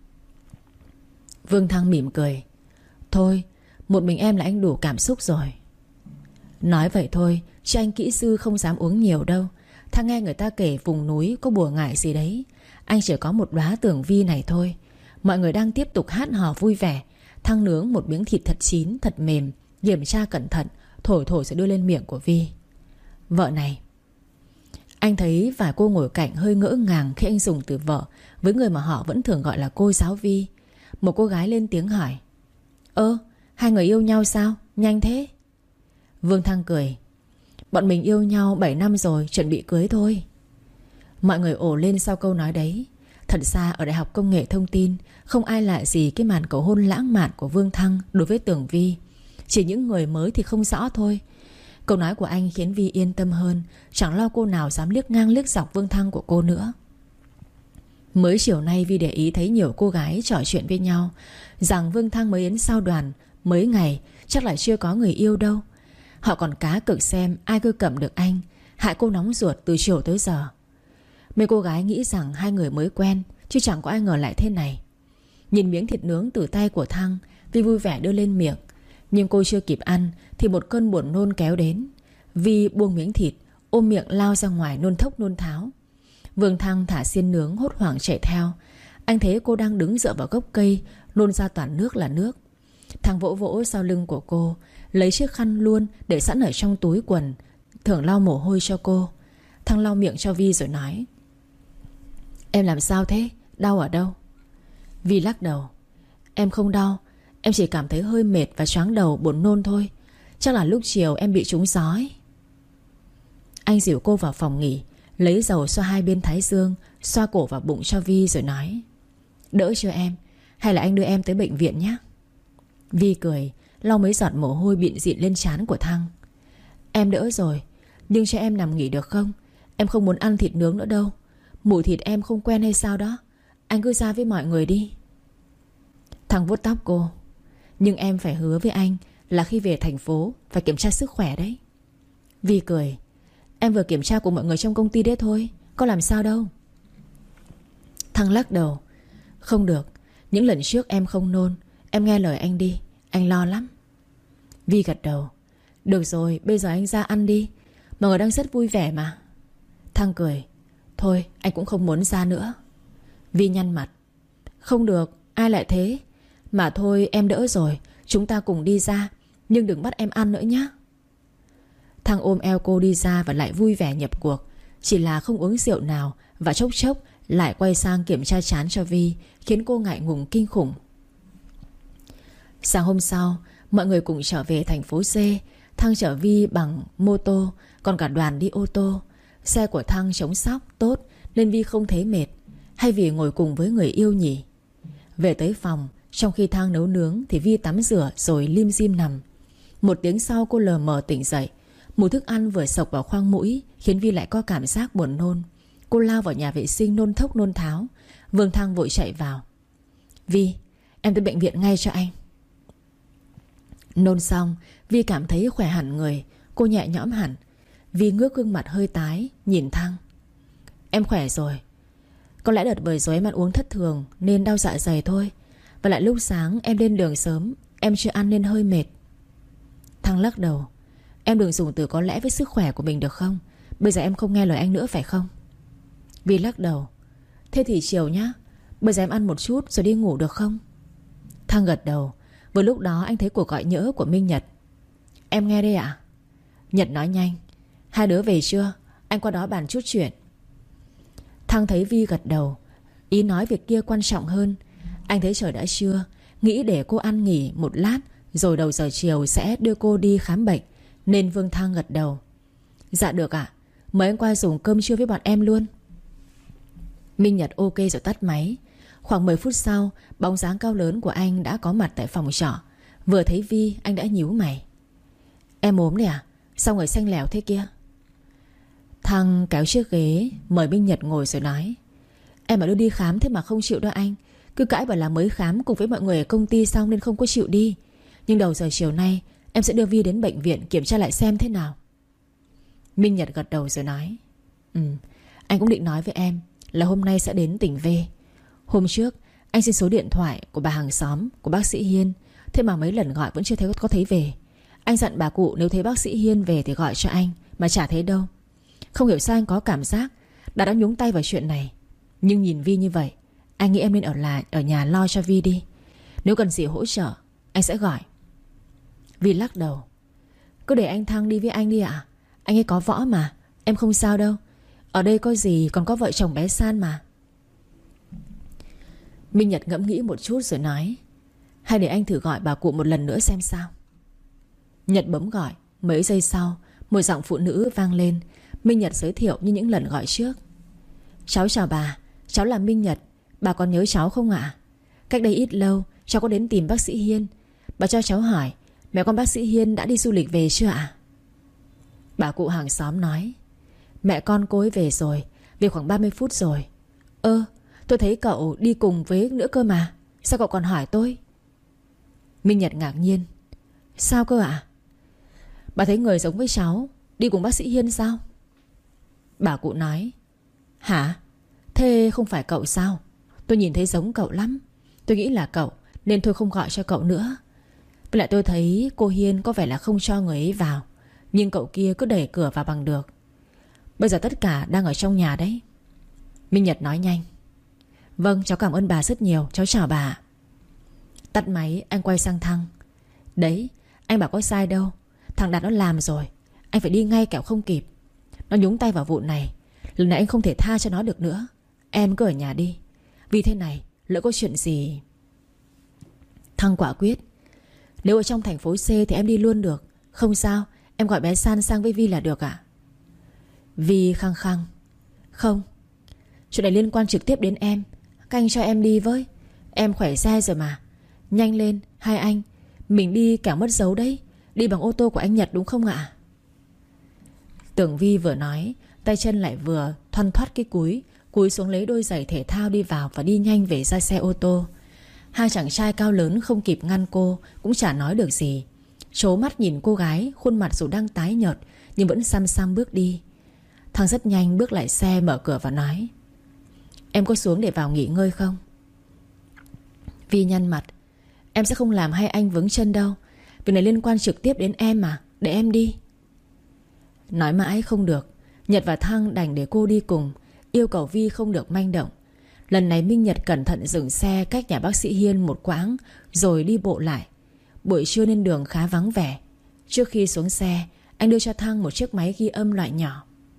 Vương Thăng mỉm cười. Thôi, một mình em là anh đủ cảm xúc rồi. Nói vậy thôi, chứ anh kỹ sư không dám uống nhiều đâu. Thăng nghe người ta kể vùng núi có bùa ngải gì đấy. Anh chỉ có một đóa Tưởng Vi này thôi. Mọi người đang tiếp tục hát hò vui vẻ. Thăng nướng một miếng thịt thật chín, thật mềm, kiểm tra cẩn thận, thổi thổi rồi đưa lên miệng của Vi. Vợ này. Anh thấy vài cô ngồi cạnh hơi ngỡ ngàng khi anh dùng từ vợ với người mà họ vẫn thường gọi là cô giáo Vi. Một cô gái lên tiếng hỏi. Ơ, hai người yêu nhau sao? Nhanh thế. Vương Thăng cười. Bọn mình yêu nhau bảy năm rồi, chuẩn bị cưới thôi. Mọi người ồ lên sau câu nói đấy. Thật ra ở Đại học Công nghệ Thông tin không ai lạ gì cái màn cầu hôn lãng mạn của Vương Thăng đối với Tưởng Vi. Chỉ những người mới thì không rõ thôi. Câu nói của anh khiến Vi yên tâm hơn. Chẳng lo cô nào dám liếc ngang liếc dọc Vương Thăng của cô nữa. Mới chiều nay Vi để ý thấy nhiều cô gái trò chuyện với nhau rằng Vương Thăng mới đến sau đoàn mấy ngày, chắc là chưa có người yêu đâu. Họ còn cá cược xem ai cứ cầm được anh, hại cô nóng ruột từ chiều tới giờ. Mấy cô gái nghĩ rằng hai người mới quen, chứ chẳng có ai ngờ lại thế này. Nhìn miếng thịt nướng từ tay của Thăng, Vi vui vẻ đưa lên miệng. Nhưng cô chưa kịp ăn thì một cơn buồn nôn kéo đến. Vi buông miếng thịt, ôm miệng lao ra ngoài nôn thốc nôn tháo. Vương Thăng thả xiên nướng hốt hoảng chạy theo. Anh thấy cô đang đứng dựa vào gốc cây, nôn ra toàn nước là nước. Thằng vỗ vỗ sau lưng của cô, lấy chiếc khăn luôn để sẵn ở trong túi quần, thưởng lau mồ hôi cho cô. Thăng lau miệng cho Vi rồi nói. Em làm sao thế? Đau ở đâu? Vi lắc đầu. Em không đau, em chỉ cảm thấy hơi mệt và choáng đầu, buồn nôn thôi. Chắc là lúc chiều em bị trúng gió ấy. Anh dìu cô vào phòng nghỉ, lấy dầu xoa hai bên thái dương, xoa cổ vào bụng cho Vi rồi nói: Đỡ chưa em? Hay là anh đưa em tới bệnh viện nhé? Vi cười, lau mấy giọt mồ hôi bịn dịn lên trán của Thăng. Em đỡ rồi, nhưng cho em nằm nghỉ được không? Em không muốn ăn thịt nướng nữa đâu. Mùi thịt em không quen hay sao đó? Anh cứ ra với mọi người đi. Thăng vuốt tóc cô. Nhưng em phải hứa với anh là khi về thành phố phải kiểm tra sức khỏe đấy. Vi cười: Em vừa kiểm tra của mọi người trong công ty đấy thôi, có làm sao đâu. Thăng lắc đầu: Không được, những lần trước em không nôn. Em nghe lời anh đi, anh lo lắm. Vi gật đầu: Được rồi, bây giờ anh ra ăn đi, mọi người đang rất vui vẻ mà. Thăng cười: Thôi anh cũng không muốn ra nữa. Vi nhăn mặt: Không được, ai lại thế? Mà thôi em đỡ rồi, chúng ta cùng đi ra, nhưng đừng bắt em ăn nữa nhé. Thăng ôm eo cô đi ra và lại vui vẻ nhập cuộc. Chỉ là không uống rượu nào, và chốc chốc lại quay sang kiểm tra trán cho Vi, khiến cô ngại ngùng kinh khủng. Sáng hôm sau, mọi người cùng trở về thành phố C. Thăng chở Vi bằng mô tô, còn cả đoàn đi ô tô. Xe của Thăng chống xóc tốt nên Vi không thấy mệt. Hay vì ngồi cùng với người yêu nhỉ? Về tới phòng, trong khi Thăng nấu nướng thì Vi tắm rửa rồi lim dim nằm. Một tiếng sau cô lờ mờ tỉnh dậy. Mùi thức ăn vừa xộc vào khoang mũi khiến Vi lại có cảm giác buồn nôn. Cô lao vào nhà vệ sinh nôn thốc nôn tháo. Vương Thăng vội chạy vào: Vi, em tới bệnh viện ngay cho anh. Nôn xong, Vi cảm thấy khỏe hẳn người. Cô nhẹ nhõm hẳn. Vi ngước gương mặt hơi tái, nhìn Thăng: Em khỏe rồi. Có lẽ đợt vừa rồi em ăn uống thất thường nên đau dạ dày thôi. Và lại lúc sáng em lên đường sớm, em chưa ăn nên hơi mệt. Thăng lắc đầu: Em đừng dùng từ có lẽ với sức khỏe của mình được không? Bây giờ em không nghe lời anh nữa phải không? Vi lắc đầu: Thế thì chiều nhá, bây giờ em ăn một chút rồi đi ngủ được không? Thăng gật đầu. Vừa lúc đó anh thấy cuộc gọi nhỡ của Minh Nhật. Em nghe đây ạ. Nhật nói nhanh: Hai đứa về chưa? Anh qua đó bàn chút chuyện. Thăng thấy Vi gật đầu, ý nói việc kia quan trọng hơn. Anh thấy trời đã trưa, nghĩ để cô ăn nghỉ một lát rồi đầu giờ chiều sẽ đưa cô đi khám bệnh, nên Vương Thăng gật đầu: Dạ được ạ, mời anh qua dùng cơm trưa với bọn em luôn. Minh Nhật ok rồi tắt máy. Khoảng mười phút sau, bóng dáng cao lớn của anh đã có mặt tại phòng trọ. Vừa thấy Vi, anh đã nhíu mày: Em ốm đấy à? Sao người xanh lẻo thế kia? Thăng kéo chiếc ghế mời Minh Nhật ngồi rồi nói: Em bảo đưa đi khám thế mà không chịu đó anh. Cứ cãi bảo là mới khám cùng với mọi người ở công ty xong nên không có chịu đi. Nhưng đầu giờ chiều nay em sẽ đưa Vi đến bệnh viện kiểm tra lại xem thế nào. Minh Nhật gật đầu rồi nói: Ừ, anh cũng định nói với em là hôm nay sẽ đến tỉnh V. Hôm trước anh xin số điện thoại của bà hàng xóm của bác sĩ Hiên, thế mà mấy lần gọi vẫn chưa thấy có thấy về. Anh dặn bà cụ nếu thấy bác sĩ Hiên về thì gọi cho anh, mà chả thấy đâu. Không hiểu sao anh có cảm giác đã đã nhúng tay vào chuyện này. Nhưng nhìn Vi như vậy, anh nghĩ em nên ở lại ở nhà lo cho Vi đi. Nếu cần gì hỗ trợ anh sẽ gọi. Vi lắc đầu: Cứ để anh Thăng đi với anh đi ạ. Anh ấy có võ mà, em không sao đâu. Ở đây có gì còn có vợ chồng bé San mà. Minh Nhật ngẫm nghĩ một chút rồi nói: Hay để anh thử gọi bà cụ một lần nữa xem sao. Nhật bấm gọi. Mấy giây sau, một giọng phụ nữ vang lên. Minh Nhật giới thiệu như những lần gọi trước: Cháu chào bà, cháu là Minh Nhật. Bà còn nhớ cháu không ạ? Cách đây ít lâu cháu có đến tìm bác sĩ Hiên. Bà cho cháu hỏi mẹ con bác sĩ Hiên đã đi du lịch về chưa ạ? Bà cụ hàng xóm nói: Mẹ con cô ấy về rồi, về khoảng ba mươi phút rồi. Ơ, tôi thấy cậu đi cùng với nữa cơ mà. Sao cậu còn hỏi tôi? Minh Nhật ngạc nhiên: Sao cơ ạ? Bà thấy người giống với cháu đi cùng bác sĩ Hiên sao? Bà cụ nói: Hả? Thế không phải cậu sao? Tôi nhìn thấy giống cậu lắm. Tôi nghĩ là cậu nên thôi không gọi cho cậu nữa. Với lại tôi thấy cô Hiên có vẻ là không cho người ấy vào, nhưng cậu kia cứ đẩy cửa vào bằng được. Bây giờ tất cả đang ở trong nhà đấy. Minh Nhật nói nhanh: Vâng, cháu cảm ơn bà rất nhiều. Cháu chào bà. Tắt máy anh quay sang Thăng: Đấy, anh bảo có sai đâu. Thằng Đạt nó làm rồi, anh phải đi ngay kẻo không kịp. Nó nhúng tay vào vụ này, lần này anh không thể tha cho nó được nữa. Em cứ ở nhà đi. Vì thế này, lỡ có chuyện gì... Thăng quả quyết: Nếu ở trong thành phố C thì em đi luôn được. Không sao, em gọi bé San sang với Vi là được ạ. Vi khăng khăng: Không, chuyện này liên quan trực tiếp đến em. Các anh cho em đi với. Em khỏe xe rồi mà. Nhanh lên hai anh, mình đi kẻo mất dấu đấy. Đi bằng ô tô của anh Nhật đúng không ạ? Tưởng Vi vừa nói, tay chân lại vừa thoăn thoắt cái cúi Cúi xuống lấy đôi giày thể thao đi vào và đi nhanh về ra xe ô tô. Hai chàng trai cao lớn không kịp ngăn cô, cũng chả nói được gì. Trố mắt nhìn cô gái, khuôn mặt dù đang tái nhợt nhưng vẫn xăm xăm bước đi. Thằng rất nhanh bước lại xe, mở cửa và nói: Em có xuống để vào nghỉ ngơi không? Vi nhăn mặt: Em sẽ không làm hai anh vướng chân đâu. Việc này liên quan trực tiếp đến em mà. Để em đi. Nói mãi không được, Nhật và Thăng đành để cô đi cùng, yêu cầu Vi không được manh động. Lần này Minh Nhật cẩn thận dừng xe cách nhà bác sĩ Hiên một quãng rồi đi bộ lại. Buổi trưa nên đường khá vắng vẻ. Trước khi xuống xe, anh đưa cho Thăng một chiếc máy ghi âm loại nhỏ.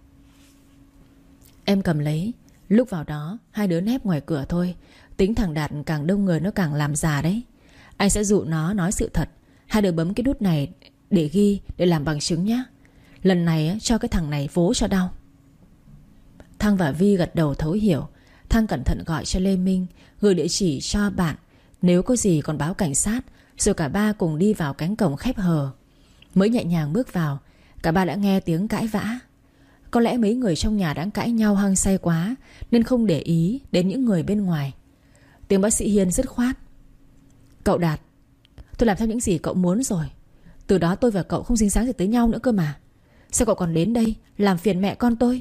Em cầm lấy. Lúc vào đó hai đứa nép ngoài cửa thôi. Tính thằng Đạt càng đông người nó càng làm già đấy. Anh sẽ dụ nó nói sự thật. Hai đứa bấm cái nút này để ghi, để làm bằng chứng nhé. Lần này cho cái thằng này vố cho đau. Thăng và Vi gật đầu thấu hiểu. Thăng cẩn thận gọi cho Lê Minh, gửi địa chỉ cho bạn, nếu có gì còn báo cảnh sát. Rồi cả ba cùng đi vào cánh cổng khép hờ. Mới nhẹ nhàng bước vào, cả ba đã nghe tiếng cãi vã. Có lẽ mấy người trong nhà đang cãi nhau hăng say quá nên không để ý đến những người bên ngoài. Tiếng bác sĩ Hiên dứt khoát: Cậu Đạt, tôi làm theo những gì cậu muốn rồi. Từ đó tôi và cậu không dính dáng gì tới nhau nữa cơ mà. Sao cậu còn đến đây làm phiền mẹ con tôi?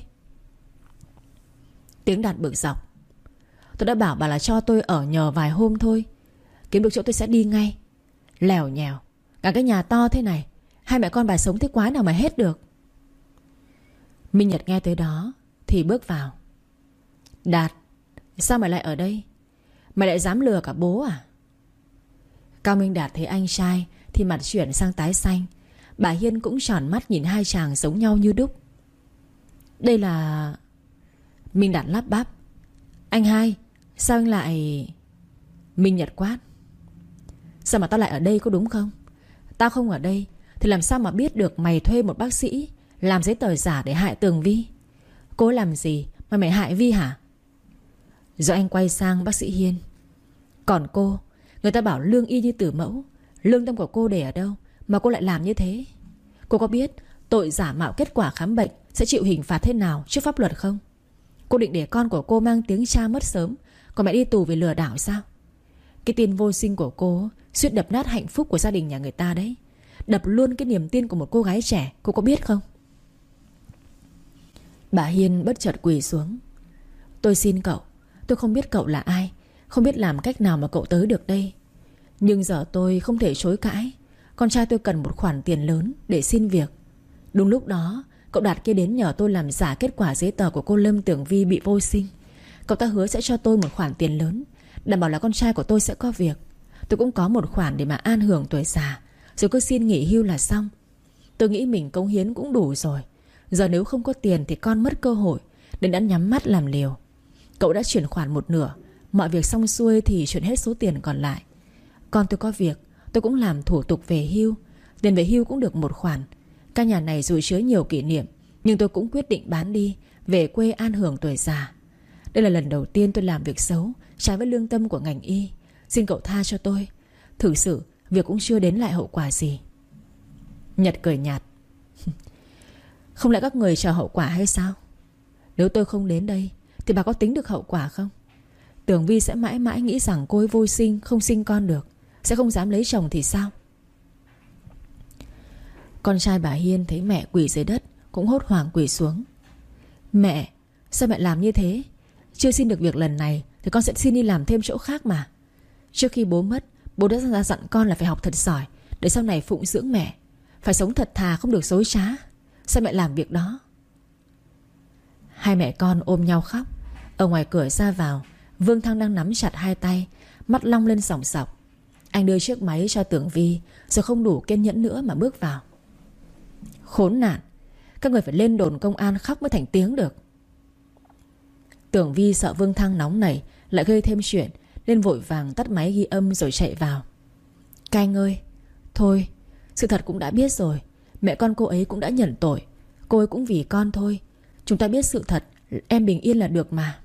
Tiếng Đạt bực dọc: Tôi đã bảo bà là cho tôi ở nhờ vài hôm thôi. Kiếm được chỗ tôi sẽ đi ngay. Lèo nhèo, cả cái nhà to thế này, hai mẹ con bà sống thế quái nào mà hết được. Minh Nhật nghe tới đó thì bước vào: Đạt, sao mày lại ở đây? Mày lại dám lừa cả bố à? Cao Minh Đạt thấy anh trai thì mặt chuyển sang tái xanh. Bà Hiên cũng tròn mắt nhìn hai chàng giống nhau như đúc. Đây là... Minh Đạt lắp bắp: Anh hai, sao anh lại... Minh Nhật quát: Sao mà tao lại ở đây có đúng không? Tao không ở đây thì làm sao mà biết được mày thuê một bác sĩ làm giấy tờ giả để hại Tường Vi? Cô làm gì mà mày hại Vi hả? Rồi anh quay sang bác sĩ Hiên: Còn cô, người ta bảo lương y như tử mẫu. Lương tâm của cô để ở đâu mà cô lại làm như thế? Cô có biết tội giả mạo kết quả khám bệnh sẽ chịu hình phạt thế nào trước pháp luật không? Cô định để con của cô mang tiếng cha mất sớm, còn mẹ đi tù vì lừa đảo sao? Cái tin vô sinh của cô suýt đập nát hạnh phúc của gia đình nhà người ta đấy. Đập luôn cái niềm tin của một cô gái trẻ. Cô có biết không? Bà Hiên bất chợt quỳ xuống: Tôi xin cậu, tôi không biết cậu là ai, không biết làm cách nào mà cậu tới được đây. Nhưng giờ tôi không thể chối cãi. Con trai tôi cần một khoản tiền lớn để xin việc. Đúng lúc đó cậu Đạt kia đến nhờ tôi làm giả kết quả giấy tờ của cô Lâm Tường Vi bị vô sinh. Cậu ta hứa sẽ cho tôi một khoản tiền lớn, đảm bảo là con trai của tôi sẽ có việc. Tôi cũng có một khoản để mà an hưởng tuổi già, rồi cứ xin nghỉ hưu là xong. Tôi nghĩ mình cống hiến cũng đủ rồi. Giờ nếu không có tiền thì con mất cơ hội, nên đã nhắm mắt làm liều. Cậu đã chuyển khoản một nửa, mọi việc xong xuôi thì chuyển hết số tiền còn lại. Con tôi có việc, tôi cũng làm thủ tục về hưu. Tiền về hưu cũng được một khoản. Căn nhà này dù chứa nhiều kỷ niệm, nhưng tôi cũng quyết định bán đi, về quê an hưởng tuổi già. Đây là lần đầu tiên tôi làm việc xấu, trái với lương tâm của ngành y. Xin cậu tha cho tôi. Thử sự việc cũng chưa đến lại hậu quả gì. Nhật cười nhạt: Không lẽ các người chờ hậu quả hay sao? Nếu tôi không đến đây thì bà có tính được hậu quả không? Tường Vi sẽ mãi mãi nghĩ rằng cô ấy vô sinh, không sinh con được, sẽ không dám lấy chồng thì sao? Con trai bà Hiên thấy mẹ quỳ dưới đất cũng hốt hoảng quỳ xuống: Mẹ, sao mẹ làm như thế? Chưa xin được việc lần này thì con sẽ xin đi làm thêm chỗ khác mà. Trước khi bố mất, bố đã ra dặn con là phải học thật giỏi để sau này phụng dưỡng mẹ. Phải sống thật thà, không được dối trá. Sao mẹ làm việc đó? Hai mẹ con ôm nhau khóc. Ở ngoài cửa ra vào, Vương Thăng đang nắm chặt hai tay, mắt long lên sòng sọc. Anh đưa chiếc máy cho Tưởng Vi, rồi không đủ kiên nhẫn nữa mà bước vào: Khốn nạn, các người phải lên đồn công an khóc mới thành tiếng được. Tưởng Vi sợ Vương Thăng nóng nảy lại gây thêm chuyện, nên vội vàng tắt máy ghi âm rồi chạy vào: Các anh ơi, thôi, sự thật cũng đã biết rồi. Mẹ con cô ấy cũng đã nhận tội. Cô ấy cũng vì con thôi. Chúng ta biết sự thật Em bình yên là được mà.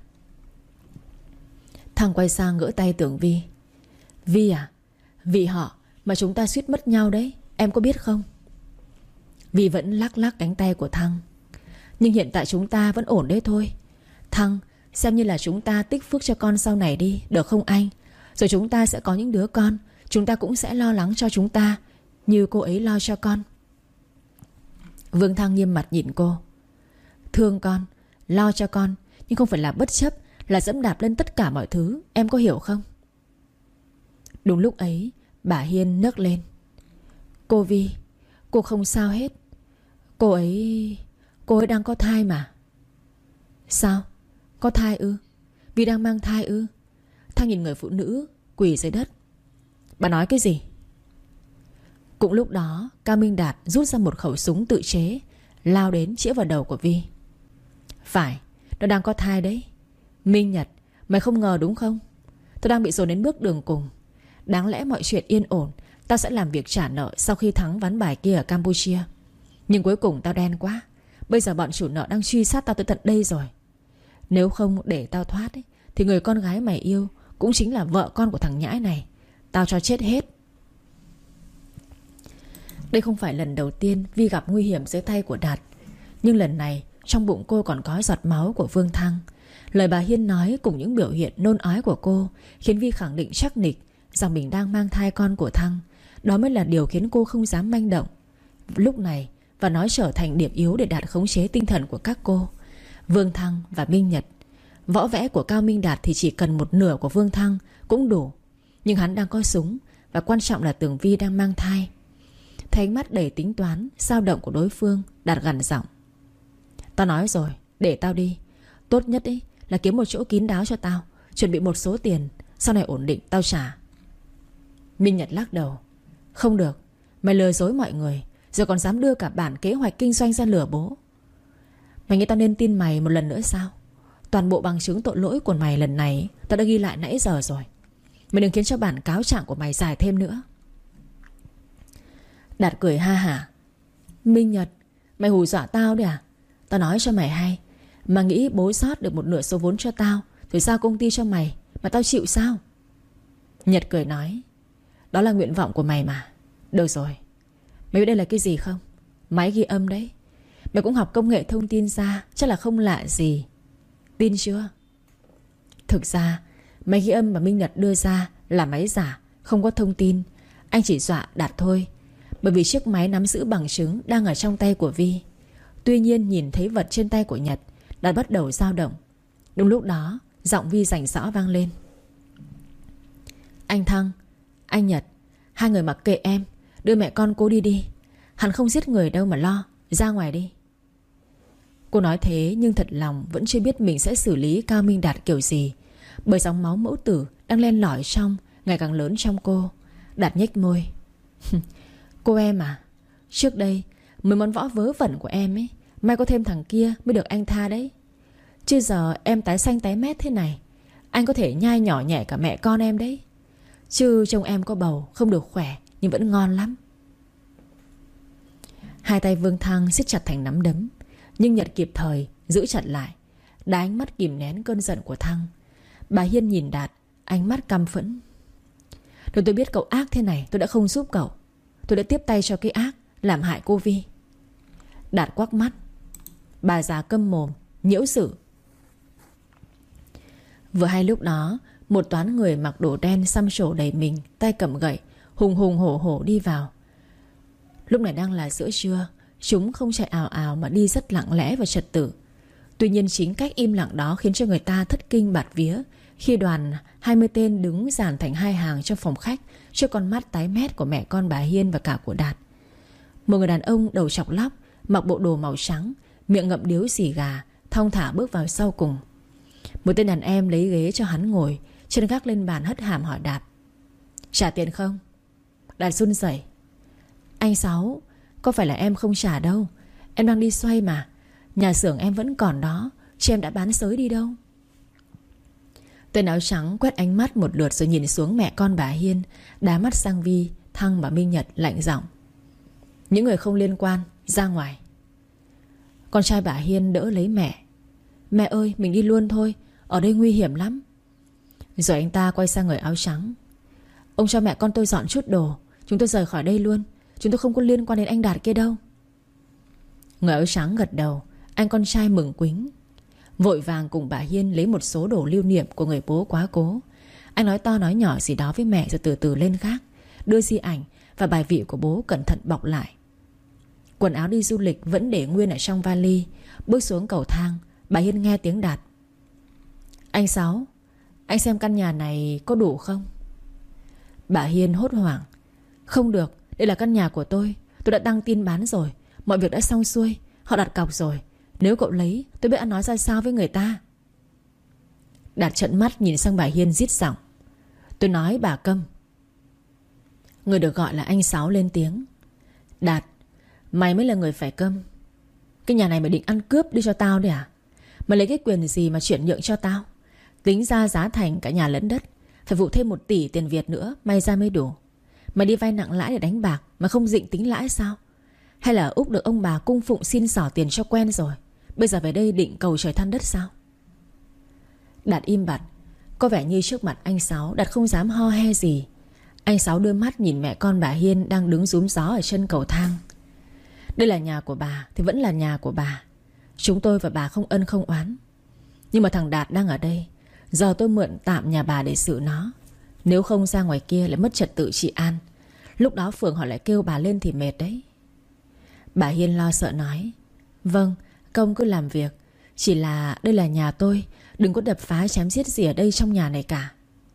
Thăng quay sang gỡ tay Tưởng Vi. Vi à, vì họ mà chúng ta suýt mất nhau đấy, em có biết không? Vi vẫn lắc lắc cánh tay của Thăng. Nhưng hiện tại chúng ta vẫn ổn đấy thôi. Thăng, xem như là chúng ta tích phước cho con sau này đi, được không anh? Rồi chúng ta sẽ có những đứa con, chúng ta cũng sẽ lo lắng cho chúng ta như cô ấy lo cho con. Vương Thăng nghiêm mặt nhìn cô. Thương con, lo cho con, nhưng không phải là bất chấp, là dẫm đạp lên tất cả mọi thứ. Em có hiểu không? Đúng lúc ấy bà Hiên nấc lên. Cô Vi, cô không sao hết. Cô ấy... Cô ấy đang có thai mà. Sao? Có thai ư? Vi đang mang thai ư? Thăng nhìn người phụ nữ quỳ dưới đất. Bà nói cái gì? Cũng lúc đó Cao Minh Đạt rút ra một khẩu súng tự chế, lao đến chĩa vào đầu của Vi. Phải, nó đang có thai đấy. Minh Nhật, mày không ngờ đúng không? Tao đang bị dồn đến bước đường cùng. Đáng lẽ mọi chuyện yên ổn, tao sẽ làm việc trả nợ sau khi thắng ván bài kia ở Campuchia. Nhưng cuối cùng tao đen quá. Bây giờ bọn chủ nợ đang truy sát tao tới tận đây rồi. Nếu không để tao thoát ấy, thì người con gái mày yêu cũng chính là vợ con của thằng nhãi này. Tao cho chết hết. Đây không phải lần đầu tiên Vi gặp nguy hiểm dưới tay của Đạt. Nhưng lần này trong bụng cô còn có giọt máu của Vương Thăng. Lời bà Hiên nói cùng những biểu hiện nôn ói của cô khiến Vi khẳng định chắc nịch rằng mình đang mang thai con của Thăng. Đó mới là điều khiến cô không dám manh động lúc này, và nó trở thành điểm yếu để Đạt khống chế tinh thần của các cô, Vương Thăng và Minh Nhật. Võ vẽ của Cao Minh Đạt thì chỉ cần một nửa của Vương Thăng cũng đủ. Nhưng hắn đang có súng, và quan trọng là Tường Vi đang mang thai. Thấy ánh mắt đầy tính toán, dao động của đối phương, Đạt gằn giọng. Tao nói rồi, để tao đi. Tốt nhất ấy là kiếm một chỗ kín đáo cho tao, chuẩn bị một số tiền, sau này ổn định tao trả. Minh Nhật lắc đầu. Không được, mày lừa dối mọi người, rồi còn dám đưa cả bản kế hoạch kinh doanh ra lừa bố. Mày nghĩ tao nên tin mày một lần nữa sao? Toàn bộ bằng chứng tội lỗi của mày lần này tao đã ghi lại nãy giờ rồi. Mày đừng khiến cho bản cáo trạng của mày dài thêm nữa. Đạt cười ha hả. Minh Nhật, mày hù dọa tao đấy à? Tao nói cho mày hay, mà nghĩ bố sót được một nửa số vốn cho tao thì giao công ty cho mày, mà tao chịu sao? Nhật cười nói. Đó là nguyện vọng của mày mà. Được rồi, mày biết đây là cái gì không? Máy ghi âm đấy. Mày cũng học công nghệ thông tin ra, chắc là không lạ gì. Tin chưa? Thực ra máy ghi âm mà Minh Nhật đưa ra là máy giả, không có thông tin. Anh chỉ dọa Đạt thôi, bởi vì chiếc máy nắm giữ bằng chứng đang ở trong tay của Vi. Tuy nhiên nhìn thấy vật trên tay của Nhật, Đạt bắt đầu dao động. Đúng lúc đó giọng Vi rành rõ vang lên. Anh Thăng, anh Nhật, hai người mặc kệ em, đưa mẹ con cô đi đi. Hắn không giết người đâu mà lo, ra ngoài đi. Cô nói thế nhưng thật lòng vẫn chưa biết mình sẽ xử lý Cao Minh Đạt kiểu gì, bởi dòng máu mẫu tử đang len lỏi trong ngày càng lớn trong cô. Đạt nhếch môi. Cô em à, trước đây mấy món võ vớ vẩn của em ấy, may có thêm thằng kia mới được anh tha đấy. Chứ giờ em tái xanh tái mét thế này, anh có thể nhai nhỏ nhẹ cả mẹ con em đấy. Chứ trông em có bầu không được khỏe, nhưng vẫn ngon lắm. Hai tay Vương Thăng siết chặt thành nắm đấm, nhưng Nhật kịp thời giữ chặt lại, đá ánh mắt kìm nén cơn giận của Thăng. Bà Hiên nhìn Đạt, ánh mắt căm phẫn. Nếu tôi biết cậu ác thế này, tôi đã không giúp cậu. Tôi đã tiếp tay cho cái ác làm hại cô Vi. Đạt quắc mắt. Bà già câm mồm, nhiễu sự. Vừa hay lúc đó, một toán người mặc đồ đen xăm trổ đầy mình, tay cầm gậy, hùng hùng hổ hổ đi vào. Lúc này đang là giữa trưa, chúng không chạy ào ào mà đi rất lặng lẽ và trật tự. Tuy nhiên chính cách im lặng đó khiến cho người ta thất kinh bạt vía, khi đoàn hai mươi tên đứng dàn thành hai hàng trong phòng khách trước con mắt tái mét của mẹ con bà Hiên và cả của Đạt. Một người đàn ông đầu chọc lóc, mặc bộ đồ màu trắng, miệng ngậm điếu xì gà, thong thả bước vào sau cùng. Một tên đàn em lấy ghế cho hắn ngồi, chân gác lên bàn hất hàm hỏi Đạt. Trả tiền không? Đạt run rẩy. Anh Sáu, có phải là em không trả đâu, em đang đi xoay mà. Nhà xưởng em vẫn còn đó, chứ em đã bán xới đi đâu. Tên áo trắng quét ánh mắt một lượt rồi nhìn xuống mẹ con bà Hiên, đá mắt sang Vi, Thăng và Minh Nhật, lạnh giọng. Những người không liên quan ra ngoài. Con trai bà Hiên đỡ lấy mẹ. Mẹ ơi mình đi luôn thôi, ở đây nguy hiểm lắm. Rồi anh ta quay sang người áo trắng. Ông cho mẹ con tôi dọn chút đồ, chúng tôi rời khỏi đây luôn. Chúng tôi không có liên quan đến anh Đạt kia đâu. Người áo trắng gật đầu. Anh con trai mừng quính, vội vàng cùng bà Hiên lấy một số đồ lưu niệm của người bố quá cố. Anh nói to nói nhỏ gì đó với mẹ rồi từ từ lên gác, đưa di ảnh và bài vị của bố cẩn thận bọc lại. Quần áo đi du lịch vẫn để nguyên ở trong vali. Bước xuống cầu thang, bà Hiên nghe tiếng Đạt. Anh Sáu, anh xem căn nhà này có đủ không? Bà Hiên hốt hoảng. Không được, đây là căn nhà của tôi. Tôi đã đăng tin bán rồi, mọi việc đã xong xuôi. Họ đặt cọc rồi. Nếu cậu lấy, tôi biết ăn nói ra sao với người ta. Đạt trợn mắt nhìn sang bà Hiên rít giọng. Tôi nói bà câm. Người được gọi là anh Sáu lên tiếng. Đạt, mày mới là người phải câm. Cái nhà này mày định ăn cướp đi cho tao đấy à? Mày lấy cái quyền gì mà chuyển nhượng cho tao? Tính ra giá thành cả nhà lẫn đất, phải vụ thêm một tỷ tiền Việt nữa may ra mới đủ. Mày đi vay nặng lãi để đánh bạc mà không định tính lãi sao? Hay là Úc được ông bà cung phụng xin xỏ tiền cho quen rồi, bây giờ về đây định cầu trời than đất sao? Đạt im bặt. Có vẻ như trước mặt anh Sáu, Đạt không dám ho he gì. Anh Sáu đưa mắt nhìn mẹ con bà Hiên đang đứng rúm gió ở chân cầu thang. Đây là nhà của bà thì vẫn là nhà của bà. Chúng tôi và bà không ân không oán. Nhưng mà thằng Đạt đang ở đây, giờ tôi mượn tạm nhà bà để xử nó. Nếu không ra ngoài kia lại mất trật tự trị an. Lúc đó phường họ lại kêu bà lên thì mệt đấy. Bà Hiên lo sợ nói. Vâng, công cứ làm việc. Chỉ là đây là nhà tôi, đừng có đập phá chém giết gì ở đây trong nhà này cả.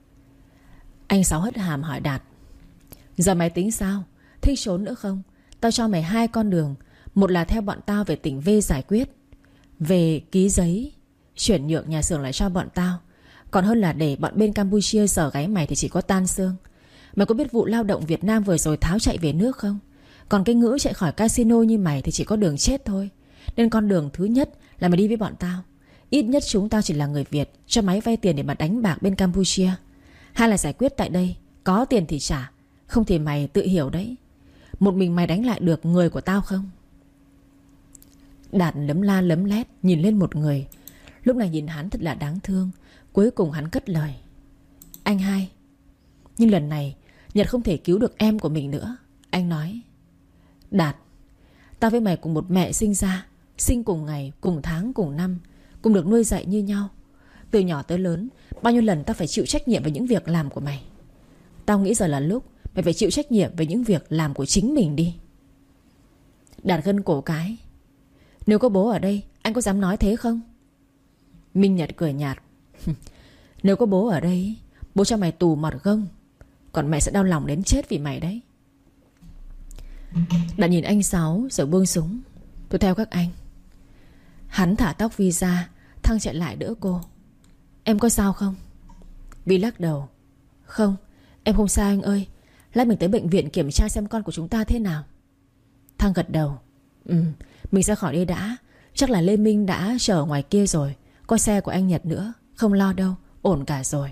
Anh Sáu hất hàm hỏi Đạt. Giờ mày tính sao? Thích trốn nữa không? Tao cho mày hai con đường. Một là theo bọn tao về tỉnh V giải quyết, về ký giấy chuyển nhượng nhà xưởng lại cho bọn tao. Còn hơn là để bọn bên Campuchia sờ gáy mày thì chỉ có tan xương. Mày có biết vụ lao động Việt Nam vừa rồi tháo chạy về nước không? Còn cái ngữ chạy khỏi casino như mày thì chỉ có đường chết thôi. Nên con đường thứ nhất là mày đi với bọn tao. Ít nhất chúng tao chỉ là người Việt, cho máy vay tiền để mà đánh bạc bên Campuchia. Hai là giải quyết tại đây, có tiền thì trả, không thì mày tự hiểu đấy. Một mình mày đánh lại được người của tao không? Đạt lấm la lấm lét nhìn lên một người. Lúc này nhìn hắn thật là đáng thương. Cuối cùng hắn cất lời. Anh hai, nhưng lần này Nhật không thể cứu được em của mình nữa. Anh nói. Đạt, tao với mày cùng một mẹ sinh ra, sinh cùng ngày, cùng tháng, cùng năm, cùng được nuôi dạy như nhau. Từ nhỏ tới lớn, bao nhiêu lần tao phải chịu trách nhiệm về những việc làm của mày. Tao nghĩ giờ là lúc mày phải chịu trách nhiệm về những việc làm của chính mình đi. Đạt gân cổ cái. Nếu có bố ở đây, anh có dám nói thế không? Minh Nhật cười nhạt. Nếu có bố ở đây, bố cho mày tù mọt gông, còn mẹ sẽ đau lòng đến chết vì mày đấy. Đạt nhìn anh Sáu rồi buông súng. Tôi theo các anh. Hắn thả tóc Vi ra. Thăng chạy lại đỡ cô. Em có sao không? Vi lắc đầu. Không, em không sao anh ơi. Lát mình tới bệnh viện kiểm tra xem con của chúng ta thế nào. Thăng gật đầu. Ừ, mình ra khỏi đây đã. Chắc là Lê Minh đã chờ ngoài kia rồi. Có xe của anh Nhật nữa. Không lo đâu, ổn cả rồi.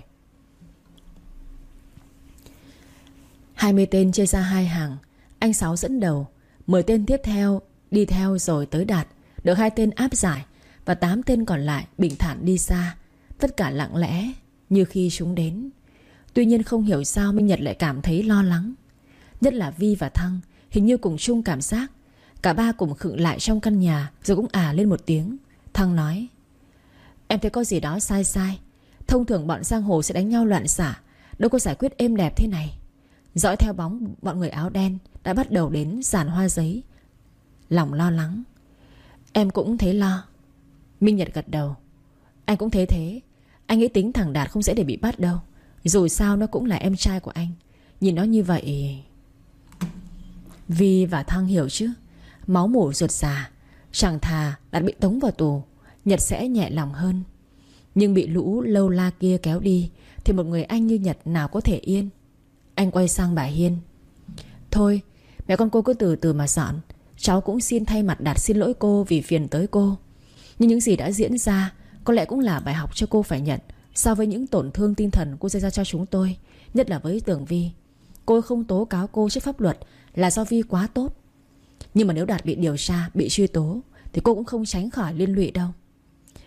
Hai mươi tên chia ra hai hàng. Anh Sáu dẫn đầu, mười tên tiếp theo đi theo rồi tới Đạt. Được hai tên áp giải, và tám tên còn lại bình thản đi xa. Tất cả lặng lẽ như khi chúng đến. Tuy nhiên không hiểu sao Minh Nhật lại cảm thấy lo lắng. Nhất là Vi và Thăng hình như cùng chung cảm giác. Cả ba cùng khựng lại trong căn nhà, rồi cũng ả lên một tiếng. Thăng nói. Em thấy có gì đó sai sai. Thông thường bọn giang hồ sẽ đánh nhau loạn xả, đâu có giải quyết êm đẹp thế này. Dõi theo bóng bọn người áo đen đã bắt đầu đến giàn hoa giấy. Lòng lo lắng. Em cũng thấy lo. Minh Nhật gật đầu. Anh cũng thấy thế. Anh nghĩ tính thằng Đạt không dễ để bị bắt đâu. Dù sao nó cũng là em trai của anh. Nhìn nó như vậy. Vi và Thăng hiểu chứ. Máu mủ ruột già. Chẳng thà Đạt bị tống vào tù, Nhật sẽ nhẹ lòng hơn. Nhưng bị lũ lâu la kia kéo đi thì một người anh như Nhật nào có thể yên. Anh quay sang bà Hiên. Thôi mẹ con cô cứ từ từ mà dọn. Cháu cũng xin thay mặt Đạt xin lỗi cô vì phiền tới cô. Nhưng những gì đã diễn ra có lẽ cũng là bài học cho cô phải nhận. So với những tổn thương tinh thần cô gây ra cho chúng tôi, nhất là với Tường Vi. Cô không tố cáo cô trước pháp luật là do Vi quá tốt. Nhưng mà nếu Đạt bị điều tra, bị truy tố thì cô cũng không tránh khỏi liên lụy đâu.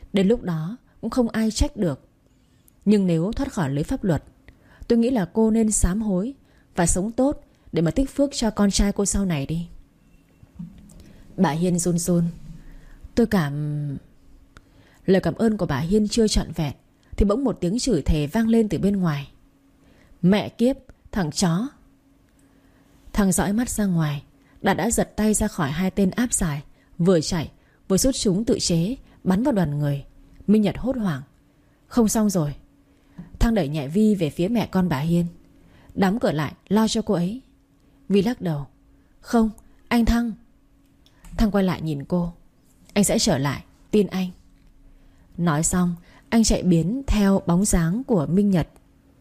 Đến lúc đó cũng không ai trách được. Nhưng nếu thoát khỏi lưới pháp luật, tôi nghĩ là cô nên sám hối và sống tốt để mà tích phước cho con trai cô sau này đi. Bà Hiên run run. Tôi cảm... Lời cảm ơn của bà Hiên chưa trọn vẹn thì bỗng một tiếng chửi thề vang lên từ bên ngoài. Mẹ kiếp, thằng chó. Thằng dõi mắt ra ngoài. Đạt đã giật tay ra khỏi hai tên áp giải, vừa chạy vừa rút súng tự chế bắn vào đoàn người. Minh Nhật hốt hoảng. Không xong rồi. Thăng đẩy nhẹ Vi về phía mẹ con bà Hiên. Đóng cửa lại lo cho cô ấy. Vi lắc đầu. Không, anh Thăng. Thăng quay lại nhìn cô. Anh sẽ trở lại, tin anh. Nói xong anh chạy biến theo bóng dáng của Minh Nhật.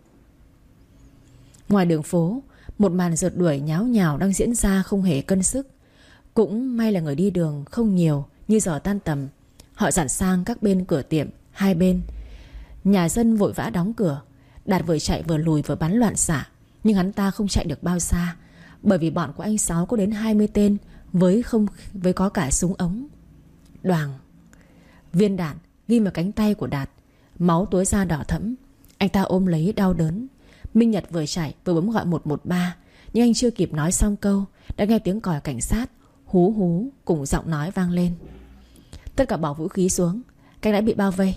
Ngoài đường phố, một màn rượt đuổi nháo nhào đang diễn ra không hề cân sức. Cũng may là người đi đường không nhiều như giờ tan tầm. Họ dàn sang các bên cửa tiệm hai bên. Nhà dân vội vã đóng cửa. Đạt vừa chạy vừa lùi vừa bắn loạn xạ. Nhưng hắn ta không chạy được bao xa, bởi vì bọn của anh Sáu có đến hai mươi tên, Với không với có cả súng ống. Đoàng. Viên đạn ghi vào cánh tay của Đạt. Máu túa ra đỏ thẫm. Anh ta ôm lấy đau đớn. Minh Nhật vừa chạy vừa bấm gọi một một ba. Nhưng anh chưa kịp nói xong câu đã nghe tiếng còi cảnh sát hú hú cùng giọng nói vang lên. Tất cả bỏ vũ khí xuống, cảnh đã bị bao vây.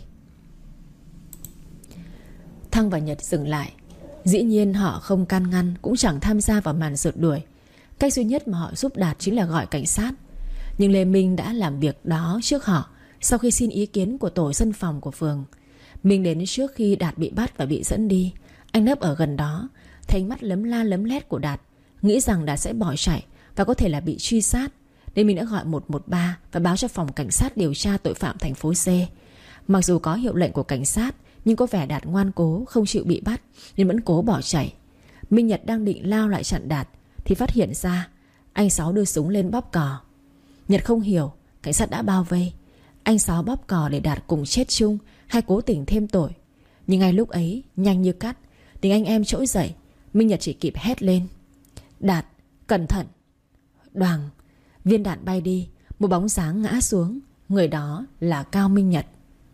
Thăng và Nhật dừng lại. Dĩ nhiên họ không can ngăn, cũng chẳng tham gia vào màn rượt đuổi. Cách duy nhất mà họ giúp Đạt chính là gọi cảnh sát. Nhưng Lê Minh đã làm việc đó trước họ, sau khi xin ý kiến của tổ dân phòng của phường. Minh đến trước khi Đạt bị bắt và bị dẫn đi. Anh nấp ở gần đó, thấy ánh mắt lấm la lấm lét của Đạt, nghĩ rằng Đạt sẽ bỏ chạy và có thể là bị truy sát, nên mình đã gọi một một ba và báo cho phòng cảnh sát điều tra tội phạm thành phố C. Mặc dù có hiệu lệnh của cảnh sát, nhưng có vẻ Đạt ngoan cố không chịu bị bắt nên vẫn cố bỏ chạy. Minh Nhật đang định lao lại chặn Đạt thì phát hiện ra anh Sáu đưa súng lên bóp cò. Nhật không hiểu cảnh sát đã bao vây. Anh Sáu bóp cò để Đạt cùng chết chung hay cố tình thêm tội. Nhưng ngay lúc ấy, nhanh như cắt, tiếng anh em trỗi dậy. Minh Nhật chỉ kịp hét lên. Đạt, cẩn thận. Đoàng. Viên đạn bay đi. Một bóng dáng ngã xuống. Người đó là Cao Minh Nhật.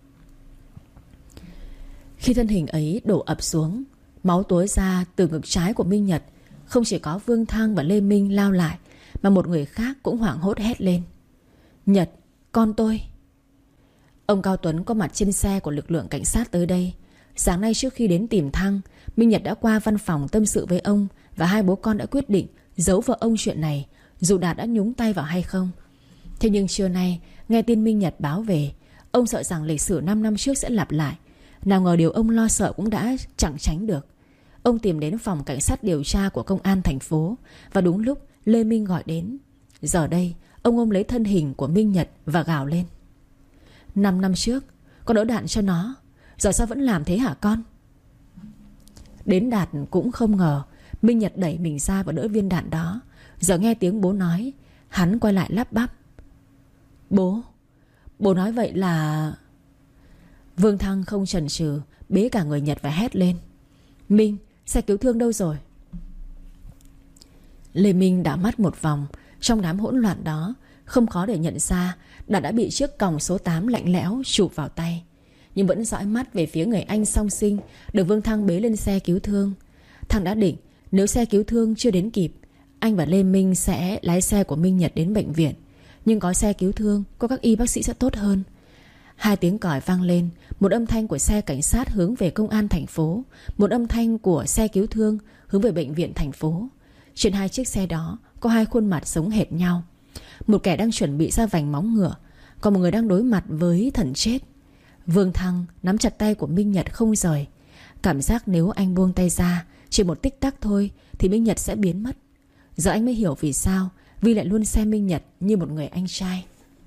Khi thân hình ấy đổ ập xuống, máu túa ra từ ngực trái của Minh Nhật. Không chỉ có Vương Thăng và Lê Minh lao lại, mà một người khác cũng hoảng hốt hét lên. Nhật, con tôi. Ông Cao Tuấn có mặt trên xe của lực lượng cảnh sát tới đây. Sáng nay trước khi đến tìm Thăng, Minh Nhật đã qua văn phòng tâm sự với ông, và hai bố con đã quyết định giấu vợ ông chuyện này, dù Đạt đã nhúng tay vào hay không. Thế nhưng trưa nay nghe tin Minh Nhật báo về, ông sợ rằng lịch sử năm năm trước sẽ lặp lại. Nào ngờ điều ông lo sợ cũng đã chẳng tránh được. Ông tìm đến phòng cảnh sát điều tra của công an thành phố, và đúng lúc Lê Minh gọi đến. Giờ đây ông ôm lấy thân hình của Minh Nhật và gào lên. Năm năm trước con đỡ đạn cho nó, giờ sao vẫn làm thế hả con? Đến Đạt cũng không ngờ Minh Nhật đẩy mình ra và đỡ viên đạn đó. Giờ nghe tiếng bố nói, hắn quay lại lắp bắp. Bố, bố nói vậy là... Vương Thăng không chần chừ, bế cả người Nhật và hét lên. Minh, xe cứu thương đâu rồi? Lê Minh đảo mắt một vòng. Trong đám hỗn loạn đó, không khó để nhận ra Đạt đã bị chiếc còng số tám lạnh lẽo chụp vào tay, nhưng vẫn dõi mắt về phía người anh song sinh được Vương Thăng bế lên xe cứu thương. Thăng đã định nếu xe cứu thương chưa đến kịp, anh và Lê Minh sẽ lái xe của Minh Nhật đến bệnh viện. Nhưng có xe cứu thương, có các y bác sĩ sẽ tốt hơn. Hai tiếng còi vang lên. Một âm thanh của xe cảnh sát hướng về công an thành phố, một âm thanh của xe cứu thương hướng về bệnh viện thành phố. Trên hai chiếc xe đó có hai khuôn mặt giống hệt nhau. Một kẻ đang chuẩn bị ra vành móng ngựa, còn một người đang đối mặt với thần chết. Vương Thăng nắm chặt tay của Minh Nhật không rời. Cảm giác nếu anh buông tay ra chỉ một tích tắc thôi thì Minh Nhật sẽ biến mất. Giờ anh mới hiểu vì sao Vi lại luôn xem Minh Nhật như một người anh trai.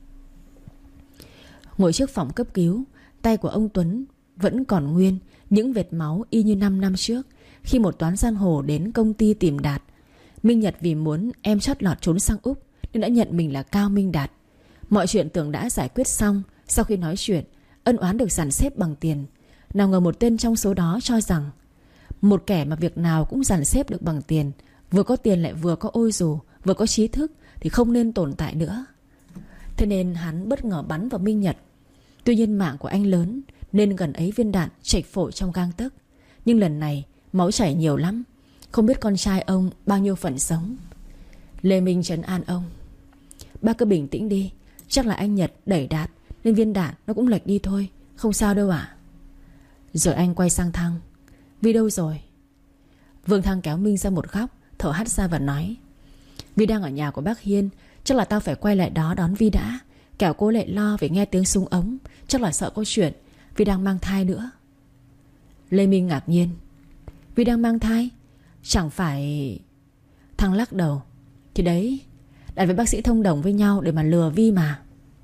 Ngồi trước phòng cấp cứu, tay của ông Tuấn vẫn còn nguyên những vệt máu y như năm năm trước, khi một toán giang hồ đến công ty tìm Đạt. Minh Nhật vì muốn em chót lọt trốn sang Úc nên đã nhận mình là Cao Minh Đạt. Mọi chuyện tưởng đã giải quyết xong. Sau khi nói chuyện, ân oán được dàn xếp bằng tiền. Nào ngờ một tên trong số đó cho rằng một kẻ mà việc nào cũng dàn xếp được bằng tiền, vừa có tiền lại vừa có ôi dù, vừa có trí thức, thì không nên tồn tại nữa. Thế nên hắn bất ngờ bắn vào Minh Nhật. Tuy nhiên mạng của anh lớn nên gần ấy viên đạn chệch phổi trong gang tấc. Nhưng lần này máu chảy nhiều lắm. Không biết con trai ông bao nhiêu phần sống. Lê Minh trấn an ông: Bác cứ bình tĩnh đi. Chắc là anh Nhật đẩy đạn nên viên đạn nó cũng lệch đi thôi. Không sao đâu ạ. Rồi anh quay sang Thăng: Vi đâu rồi? Vương Thăng kéo Minh ra một góc, thở hắt ra và nói: Vi đang ở nhà của bác Hiên. Chắc là tao phải quay lại đó đón Vi đã. Kẻo cô lại lo vì nghe tiếng súng ống. Chắc là sợ có chuyện. Vi đang mang thai nữa. Lê Minh ngạc nhiên: Vi đang mang thai? Chẳng phải... Thăng lắc đầu: Thì đấy, đặt với bác sĩ thông đồng với nhau để mà lừa Vi mà.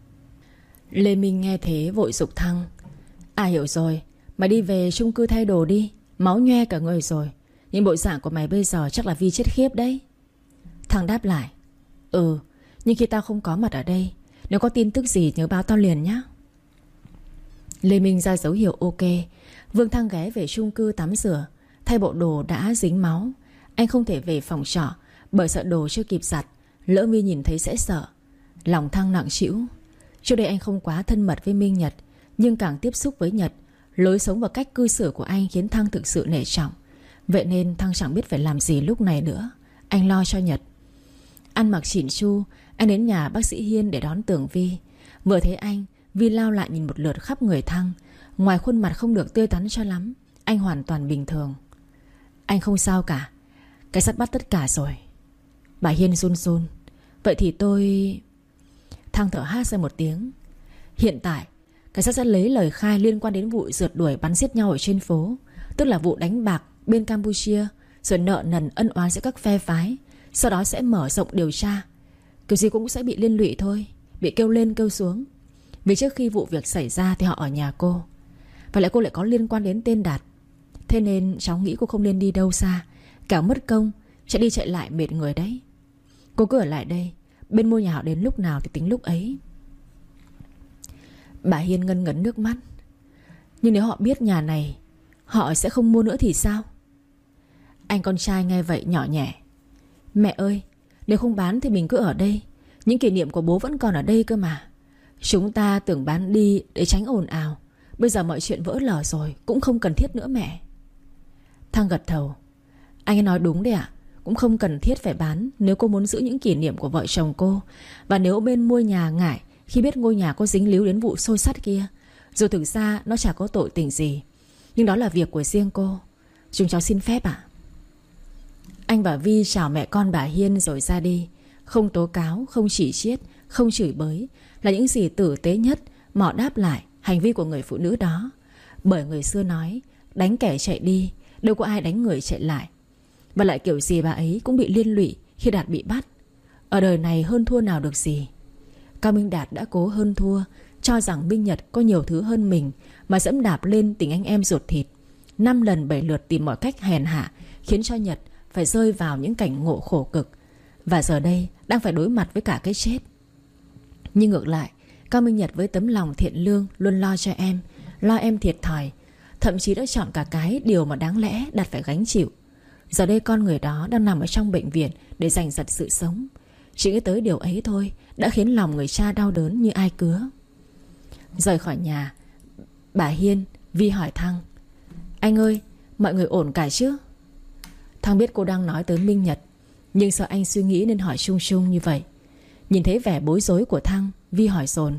Lê Minh nghe thế vội giục Thăng: À hiểu rồi, mày đi về chung cư thay đồ đi. Máu nhoe cả người rồi. Nhưng bộ dạng của mày bây giờ chắc là Vi chết khiếp đấy. Thăng đáp lại: Ừ, nhưng khi tao không có mặt ở đây, nếu có tin tức gì nhớ báo tao liền nhé. Lê Minh ra dấu hiệu ok. Vương Thăng ghé về chung cư tắm rửa, thay bộ đồ đã dính máu. Anh không thể về phòng trọ bởi sợ đồ chưa kịp giặt, lỡ Mi nhìn thấy sẽ sợ. Lòng Thăng nặng trĩu. Trước đây anh không quá thân mật với Minh Nhật, nhưng càng tiếp xúc với Nhật, lối sống và cách cư xử của anh khiến Thăng thực sự nể trọng. Vậy nên Thăng chẳng biết phải làm gì lúc này nữa. Anh lo cho Nhật. Ăn mặc chỉn chu, anh đến nhà bác sĩ Hiên để đón Tường Vi. Vừa thấy anh, Vi lao lại nhìn một lượt khắp người Thăng. Ngoài khuôn mặt không được tươi tắn cho lắm, anh hoàn toàn bình thường. Anh không sao cả. Cảnh sát bắt tất cả rồi. Bà Hiên run run: Vậy thì tôi... Thăng thở hát ra một tiếng. Hiện tại cảnh sát sẽ lấy lời khai liên quan đến vụ rượt đuổi bắn giết nhau ở trên phố, tức là vụ đánh bạc bên Campuchia, rồi nợ nần ân oán giữa các phe phái. Sau đó sẽ mở rộng điều tra. Kiểu gì cũng sẽ bị liên lụy thôi, bị kêu lên kêu xuống. Vì trước khi vụ việc xảy ra thì họ ở nhà cô, và lại cô lại có liên quan đến tên Đạt. Thế nên cháu nghĩ cô không nên đi đâu xa, cả mất công chạy đi chạy lại mệt người đấy. Cô cứ ở lại đây, bên mua nhà họ đến lúc nào thì tính lúc ấy. Bà Hiên ngân ngấn nước mắt: Nhưng nếu họ biết nhà này, họ sẽ không mua nữa thì sao? Anh con trai nghe vậy nhỏ nhẹ: Mẹ ơi, nếu không bán thì mình cứ ở đây. Những kỷ niệm của bố vẫn còn ở đây cơ mà. Chúng ta tưởng bán đi để tránh ồn ào. Bây giờ mọi chuyện vỡ lở rồi, cũng không cần thiết nữa mẹ. Thăng gật đầu: Anh ấy nói đúng đấy ạ. Cũng không cần thiết phải bán nếu cô muốn giữ những kỷ niệm của vợ chồng cô. Và nếu bên mua nhà ngại khi biết ngôi nhà có dính líu đến vụ xô xát kia, dù thực ra nó chả có tội tình gì, nhưng đó là việc của riêng cô. Chúng cháu xin phép ạ. Anh và Vi chào mẹ con bà Hiên rồi ra đi. Không tố cáo, không chỉ chiết, không chửi bới, là những gì tử tế nhất mà họ đáp lại hành vi của người phụ nữ đó. Bởi người xưa nói đánh kẻ chạy đi, đâu có ai đánh người chạy lại. Và lại kiểu gì bà ấy cũng bị liên lụy khi Đạt bị bắt. Ở đời này hơn thua nào được gì. Cao Minh Đạt đã cố hơn thua, cho rằng Minh Nhật có nhiều thứ hơn mình mà dẫm đạp lên tình anh em ruột thịt. Năm lần bảy lượt tìm mọi cách hèn hạ, khiến cho Nhật phải rơi vào những cảnh ngộ khổ cực. Và giờ đây đang phải đối mặt với cả cái chết. Nhưng ngược lại, Cao Minh Nhật với tấm lòng thiện lương luôn lo cho em, lo em thiệt thòi, thậm chí đã chọn cả cái điều mà đáng lẽ Đạt phải gánh chịu. Giờ đây con người đó đang nằm ở trong bệnh viện để giành giật sự sống. Chỉ nghĩ tới điều ấy thôi đã khiến lòng người cha đau đớn như ai cứa. Rời khỏi nhà, bà Hiên, Vi hỏi Thăng: Anh ơi, mọi người ổn cả chứ? Thăng biết cô đang nói tới Minh Nhật, nhưng sợ anh suy nghĩ nên hỏi chung chung như vậy. Nhìn thấy vẻ bối rối của Thăng, Vi hỏi dồn: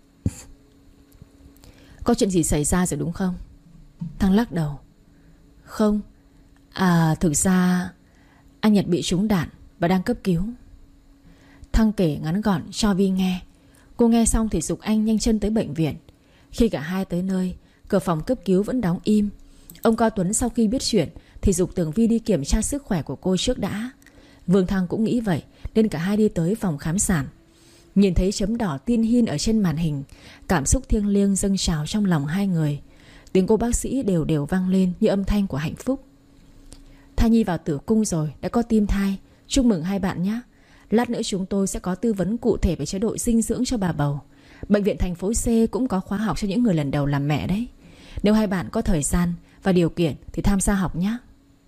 Có chuyện gì xảy ra rồi đúng không? Thăng lắc đầu: Không. À thực ra anh Nhật bị trúng đạn và đang cấp cứu. Thăng kể ngắn gọn cho Vi nghe. Cô nghe xong thì giục anh nhanh chân tới bệnh viện. Khi cả hai tới nơi, cửa phòng cấp cứu vẫn đóng im. Ông Cao Tuấn sau khi biết chuyện thì giục Tường Vi đi kiểm tra sức khỏe của cô trước đã. Vương Thăng cũng nghĩ vậy nên cả hai đi tới phòng khám sản. Nhìn thấy chấm đỏ tin hin ở trên màn hình, cảm xúc thiêng liêng dâng trào trong lòng hai người. Tiếng cô bác sĩ đều đều vang lên như âm thanh của hạnh phúc. Thai nhi vào tử cung rồi, đã có tim thai. Chúc mừng hai bạn nhé. Lát nữa chúng tôi sẽ có tư vấn cụ thể về chế độ dinh dưỡng cho bà bầu. Bệnh viện thành phố C cũng có khóa học cho những người lần đầu làm mẹ đấy. Nếu hai bạn có thời gian và điều kiện thì tham gia học nhé.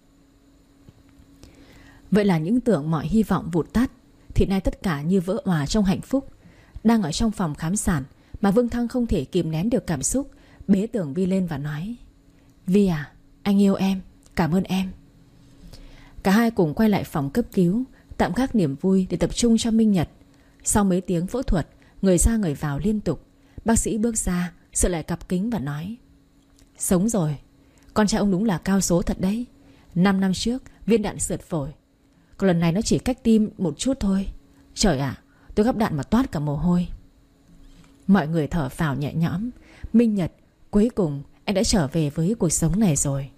Vậy là những tưởng mọi hy vọng vụt tắt thì nay tất cả như vỡ òa trong hạnh phúc. Đang ở trong phòng khám sản, Mà Vương Thăng không thể kìm nén được cảm xúc, bế Tưởng Vi lên và nói: Vi à, anh yêu em, cảm ơn em. Cả hai cùng quay lại phòng cấp cứu, tạm gác niềm vui để tập trung cho Minh Nhật. Sau mấy tiếng phẫu thuật, người ra người vào liên tục, bác sĩ bước ra, sửa lại cặp kính và nói: Sống rồi. Con trai ông đúng là cao số thật đấy. Năm năm trước viên đạn sượt phổi, còn lần này nó chỉ cách tim một chút thôi. Trời ạ, tôi gắp đạn mà toát cả mồ hôi. Mọi người thở phào nhẹ nhõm. Minh Nhật, cuối cùng anh đã trở về với cuộc sống này rồi.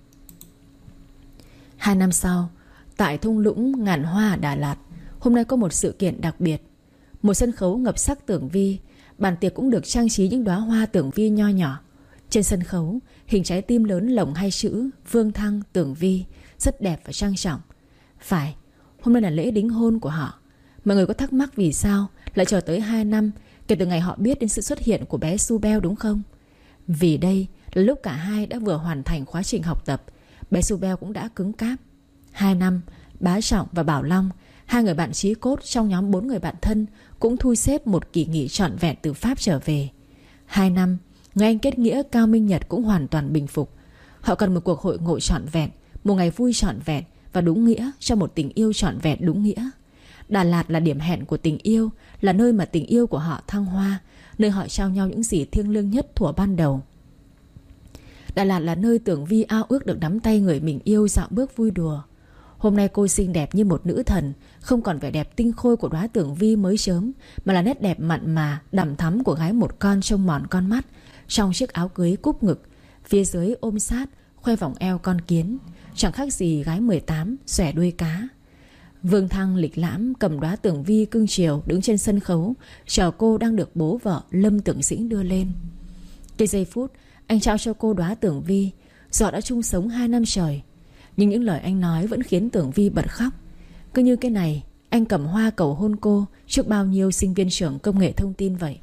Hai năm sau, tại thung lũng ngàn hoa ở Đà Lạt, hôm nay có một sự kiện đặc biệt. Một sân khấu ngập sắc tưởng vi. Bàn tiệc cũng được trang trí những đóa hoa tưởng vi nho nhỏ. Trên sân khấu, hình trái tim lớn lồng hai chữ Vương Thăng Tưởng Vi, rất đẹp và trang trọng. Phải, hôm nay là lễ đính hôn của họ. Mọi người có thắc mắc vì sao lại chờ tới hai năm kể từ ngày họ biết đến sự xuất hiện của bé Subel đúng không? Vì đây là lúc cả hai đã vừa hoàn thành quá trình học tập. Bé Subel cũng đã cứng cáp. Hai năm, Bá Trọng và Bảo Long, hai người bạn chí cốt trong nhóm bốn người bạn thân, cũng thu xếp một kỳ nghỉ trọn vẹn từ Pháp trở về. Hai năm, người anh kết nghĩa Cao Minh Nhật cũng hoàn toàn bình phục. Họ cần một cuộc hội ngộ trọn vẹn, một ngày vui trọn vẹn và đúng nghĩa cho một tình yêu trọn vẹn đúng nghĩa. Đà Lạt là điểm hẹn của tình yêu, là nơi mà tình yêu của họ thăng hoa, nơi họ trao nhau những gì thiêng liêng nhất thuở ban đầu. Đà Lạt là nơi Tưởng Vi ao ước được nắm tay người mình yêu dạo bước vui đùa. Hôm nay cô xinh đẹp như một nữ thần, không còn vẻ đẹp tinh khôi của đóa Tưởng Vi mới chớm, mà là nét đẹp mặn mà, đằm thắm của gái một con trông mòn con mắt, trong chiếc áo cưới cúp ngực, phía dưới ôm sát, khoe vòng eo con kiến, chẳng khác gì gái mười tám xòe đuôi cá. Vương Thăng lịch lãm cầm đóa Tưởng Vi cưng chiều đứng trên sân khấu, chờ cô đang được bố vợ Lâm Tưởng Dĩnh đưa lên. Cái giây phút anh trao cho cô đóa Tưởng Vi, họ đã chung sống hai năm trời, nhưng những lời anh nói vẫn khiến Tưởng Vi bật khóc. Cứ như cái này, anh cầm hoa cầu hôn cô trước bao nhiêu sinh viên trường công nghệ thông tin vậy.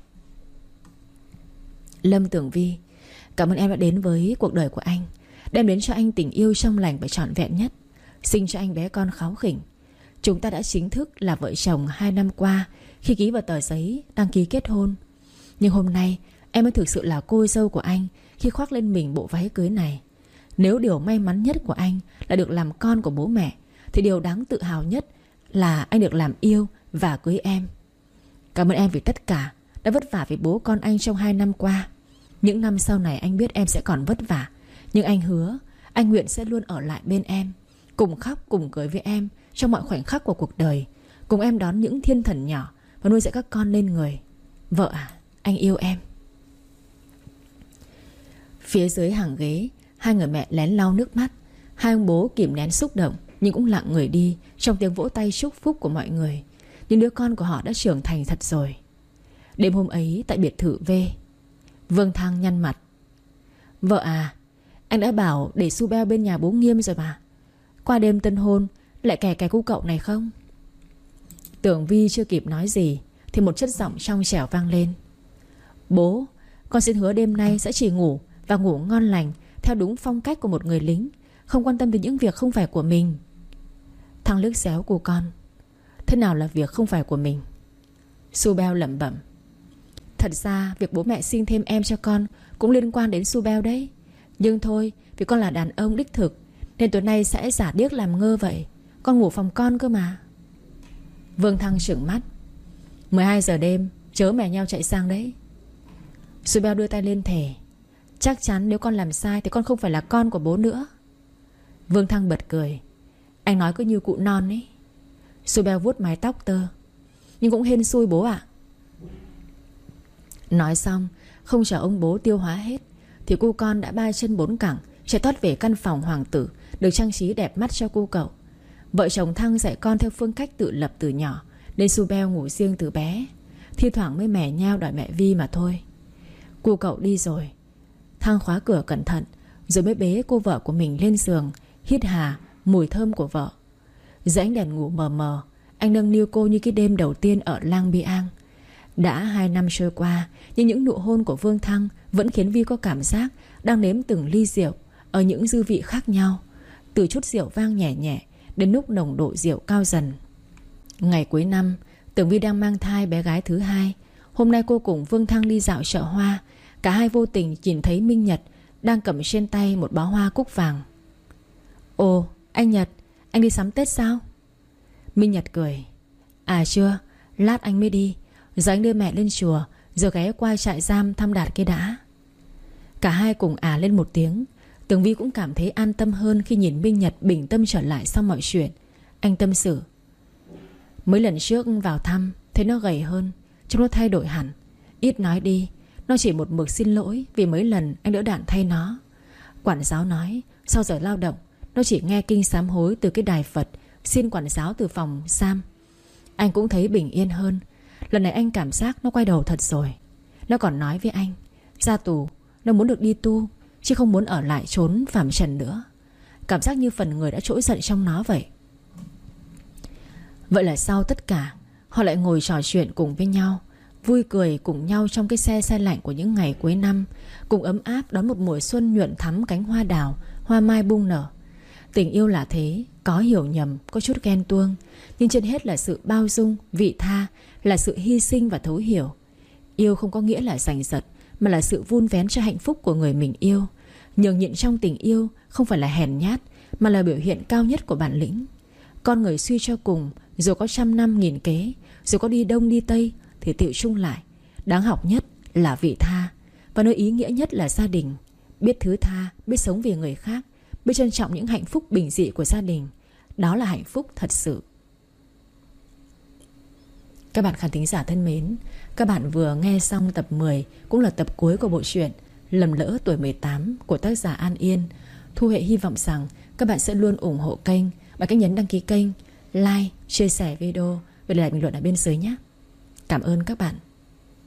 Lâm Tưởng Vi, cảm ơn em đã đến với cuộc đời của anh, đem đến cho anh tình yêu trong lành và trọn vẹn nhất, sinh cho anh bé con kháu khỉnh. Chúng ta đã chính thức là vợ chồng hai năm qua khi ký vào tờ giấy đăng ký kết hôn. Nhưng hôm nay em mới thực sự là cô dâu của anh khi khoác lên mình bộ váy cưới này. Nếu điều may mắn nhất của anh là được làm con của bố mẹ, thì điều đáng tự hào nhất là anh được làm yêu và cưới em. Cảm ơn em vì tất cả, đã vất vả với bố con anh trong hai năm qua. Những năm sau này anh biết em sẽ còn vất vả, nhưng anh hứa anh nguyện sẽ luôn ở lại bên em, cùng khóc cùng cười với em trong mọi khoảnh khắc của cuộc đời, cùng em đón những thiên thần nhỏ và nuôi dạy các con lên người. Vợ à, anh yêu em. Phía dưới hàng ghế, hai người mẹ lén lau nước mắt. Hai ông bố kìm nén xúc động nhưng cũng lặng người đi trong tiếng vỗ tay chúc phúc của mọi người. Những đứa con của họ đã trưởng thành thật rồi. Đêm hôm ấy tại biệt thự V, Vương Thăng nhăn mặt. Vợ à, anh đã bảo để Subel bên nhà bố Nghiêm rồi mà. Qua đêm tân hôn lại kè kè cu cậu này không? Tưởng Vi chưa kịp nói gì thì một chất giọng trong trẻo vang lên. Bố, con xin hứa đêm nay sẽ chỉ ngủ và ngủ ngon lành theo đúng phong cách của một người lính, không quan tâm đến những việc không phải của mình. Thăng liếc xéo cô con. Thế nào là việc không phải của mình? Subel lẩm bẩm. Thật ra việc bố mẹ sinh thêm em cho con cũng liên quan đến Subel đấy. Nhưng thôi, vì con là đàn ông đích thực nên tối nay sẽ giả điếc làm ngơ vậy. Con ngủ phòng con cơ mà. Vương Thăng trừng mắt. mười hai giờ đêm chớ mè nhau chạy sang đấy. Subel đưa tay lên thề. Chắc chắn nếu con làm sai thì con không phải là con của bố nữa. Vương Thăng bật cười. Anh nói cứ như cụ non ấy. Subel vuốt mái tóc tơ. Nhưng cũng hên xui bố ạ. Nói xong, không chờ ông bố tiêu hóa hết thì cô con đã ba chân bốn cẳng chạy tót về căn phòng hoàng tử được trang trí đẹp mắt cho cô cậu. Vợ chồng Thăng dạy con theo phương cách tự lập từ nhỏ, nên Subel ngủ riêng từ bé, thi thoảng mới mè nhao đòi mẹ Vi mà thôi. Cô cậu đi rồi, Thăng khóa cửa cẩn thận rồi mới bế cô vợ của mình lên giường, hít hà mùi thơm của vợ. Dưới ánh đèn ngủ mờ mờ, anh nâng niu cô như cái đêm đầu tiên ở Lang Biang. Đã hai năm trôi qua, nhưng những nụ hôn của Vương Thăng vẫn khiến Vi có cảm giác đang nếm từng ly rượu ở những dư vị khác nhau, từ chút rượu vang nhẹ nhẹ đến lúc nồng độ rượu cao dần. Ngày cuối năm, Tưởng Vi đang mang thai bé gái thứ hai. Hôm nay cô cùng Vương Thăng đi dạo chợ hoa. Cả hai vô tình nhìn thấy Minh Nhật đang cầm trên tay một bó hoa cúc vàng. Ồ, anh Nhật, anh đi sắm Tết sao? Minh Nhật cười. À chưa, lát anh mới đi. Giờ anh đưa mẹ lên chùa, rồi ghé qua trại giam thăm Đạt kia đã. Cả hai cùng à lên một tiếng. Tường Vi cũng cảm thấy an tâm hơn khi nhìn Minh Nhật bình tâm trở lại sau mọi chuyện. Anh tâm sự. Mấy lần trước vào thăm thấy nó gầy hơn, trông nó thay đổi hẳn. Ít nói đi. Nó chỉ một mực xin lỗi vì mấy lần anh đỡ đạn thay nó. Quản giáo nói sau giờ lao động nó chỉ nghe kinh sám hối từ cái đài Phật, xin quản giáo từ phòng giam. Anh cũng thấy bình yên hơn. Lần này anh cảm giác nó quay đầu thật rồi. Nó còn nói với anh, ra tù nó muốn được đi tu, chứ không muốn ở lại trốn phàm trần nữa. Cảm giác như phần người đã trỗi dậy trong nó vậy. Vậy là sau tất cả, họ lại ngồi trò chuyện cùng với nhau, vui cười cùng nhau trong cái xe xe lạnh của những ngày cuối năm, cùng ấm áp đón một mùa xuân nhuận thắm cánh hoa đào, hoa mai bung nở. Tình yêu là thế, có hiểu nhầm, có chút ghen tuông, nhưng trên hết là sự bao dung, vị tha, là sự hy sinh và thấu hiểu. Yêu không có nghĩa là giành giật, mà là sự vun vén cho hạnh phúc của người mình yêu. Nhường nhịn trong tình yêu không phải là hèn nhát, mà là biểu hiện cao nhất của bản lĩnh. Con người suy cho cùng, dù có trăm năm nghìn kế, dù có đi đông đi tây, thì tựu chung lại, đáng học nhất là vị tha, và nơi ý nghĩa nhất là gia đình. Biết thứ tha, biết sống vì người khác, biết trân trọng những hạnh phúc bình dị của gia đình, đó là hạnh phúc thật sự. Các bạn khán thính giả thân mến, các bạn vừa nghe xong tập mười, cũng là tập cuối của bộ truyện Lầm Lỡ Tuổi mười tám của tác giả An Yên. Thu Hệ hy vọng rằng các bạn sẽ luôn ủng hộ kênh bằng cách nhấn đăng ký kênh, like, chia sẻ video và để lại bình luận ở bên dưới nhé. Cảm ơn các bạn.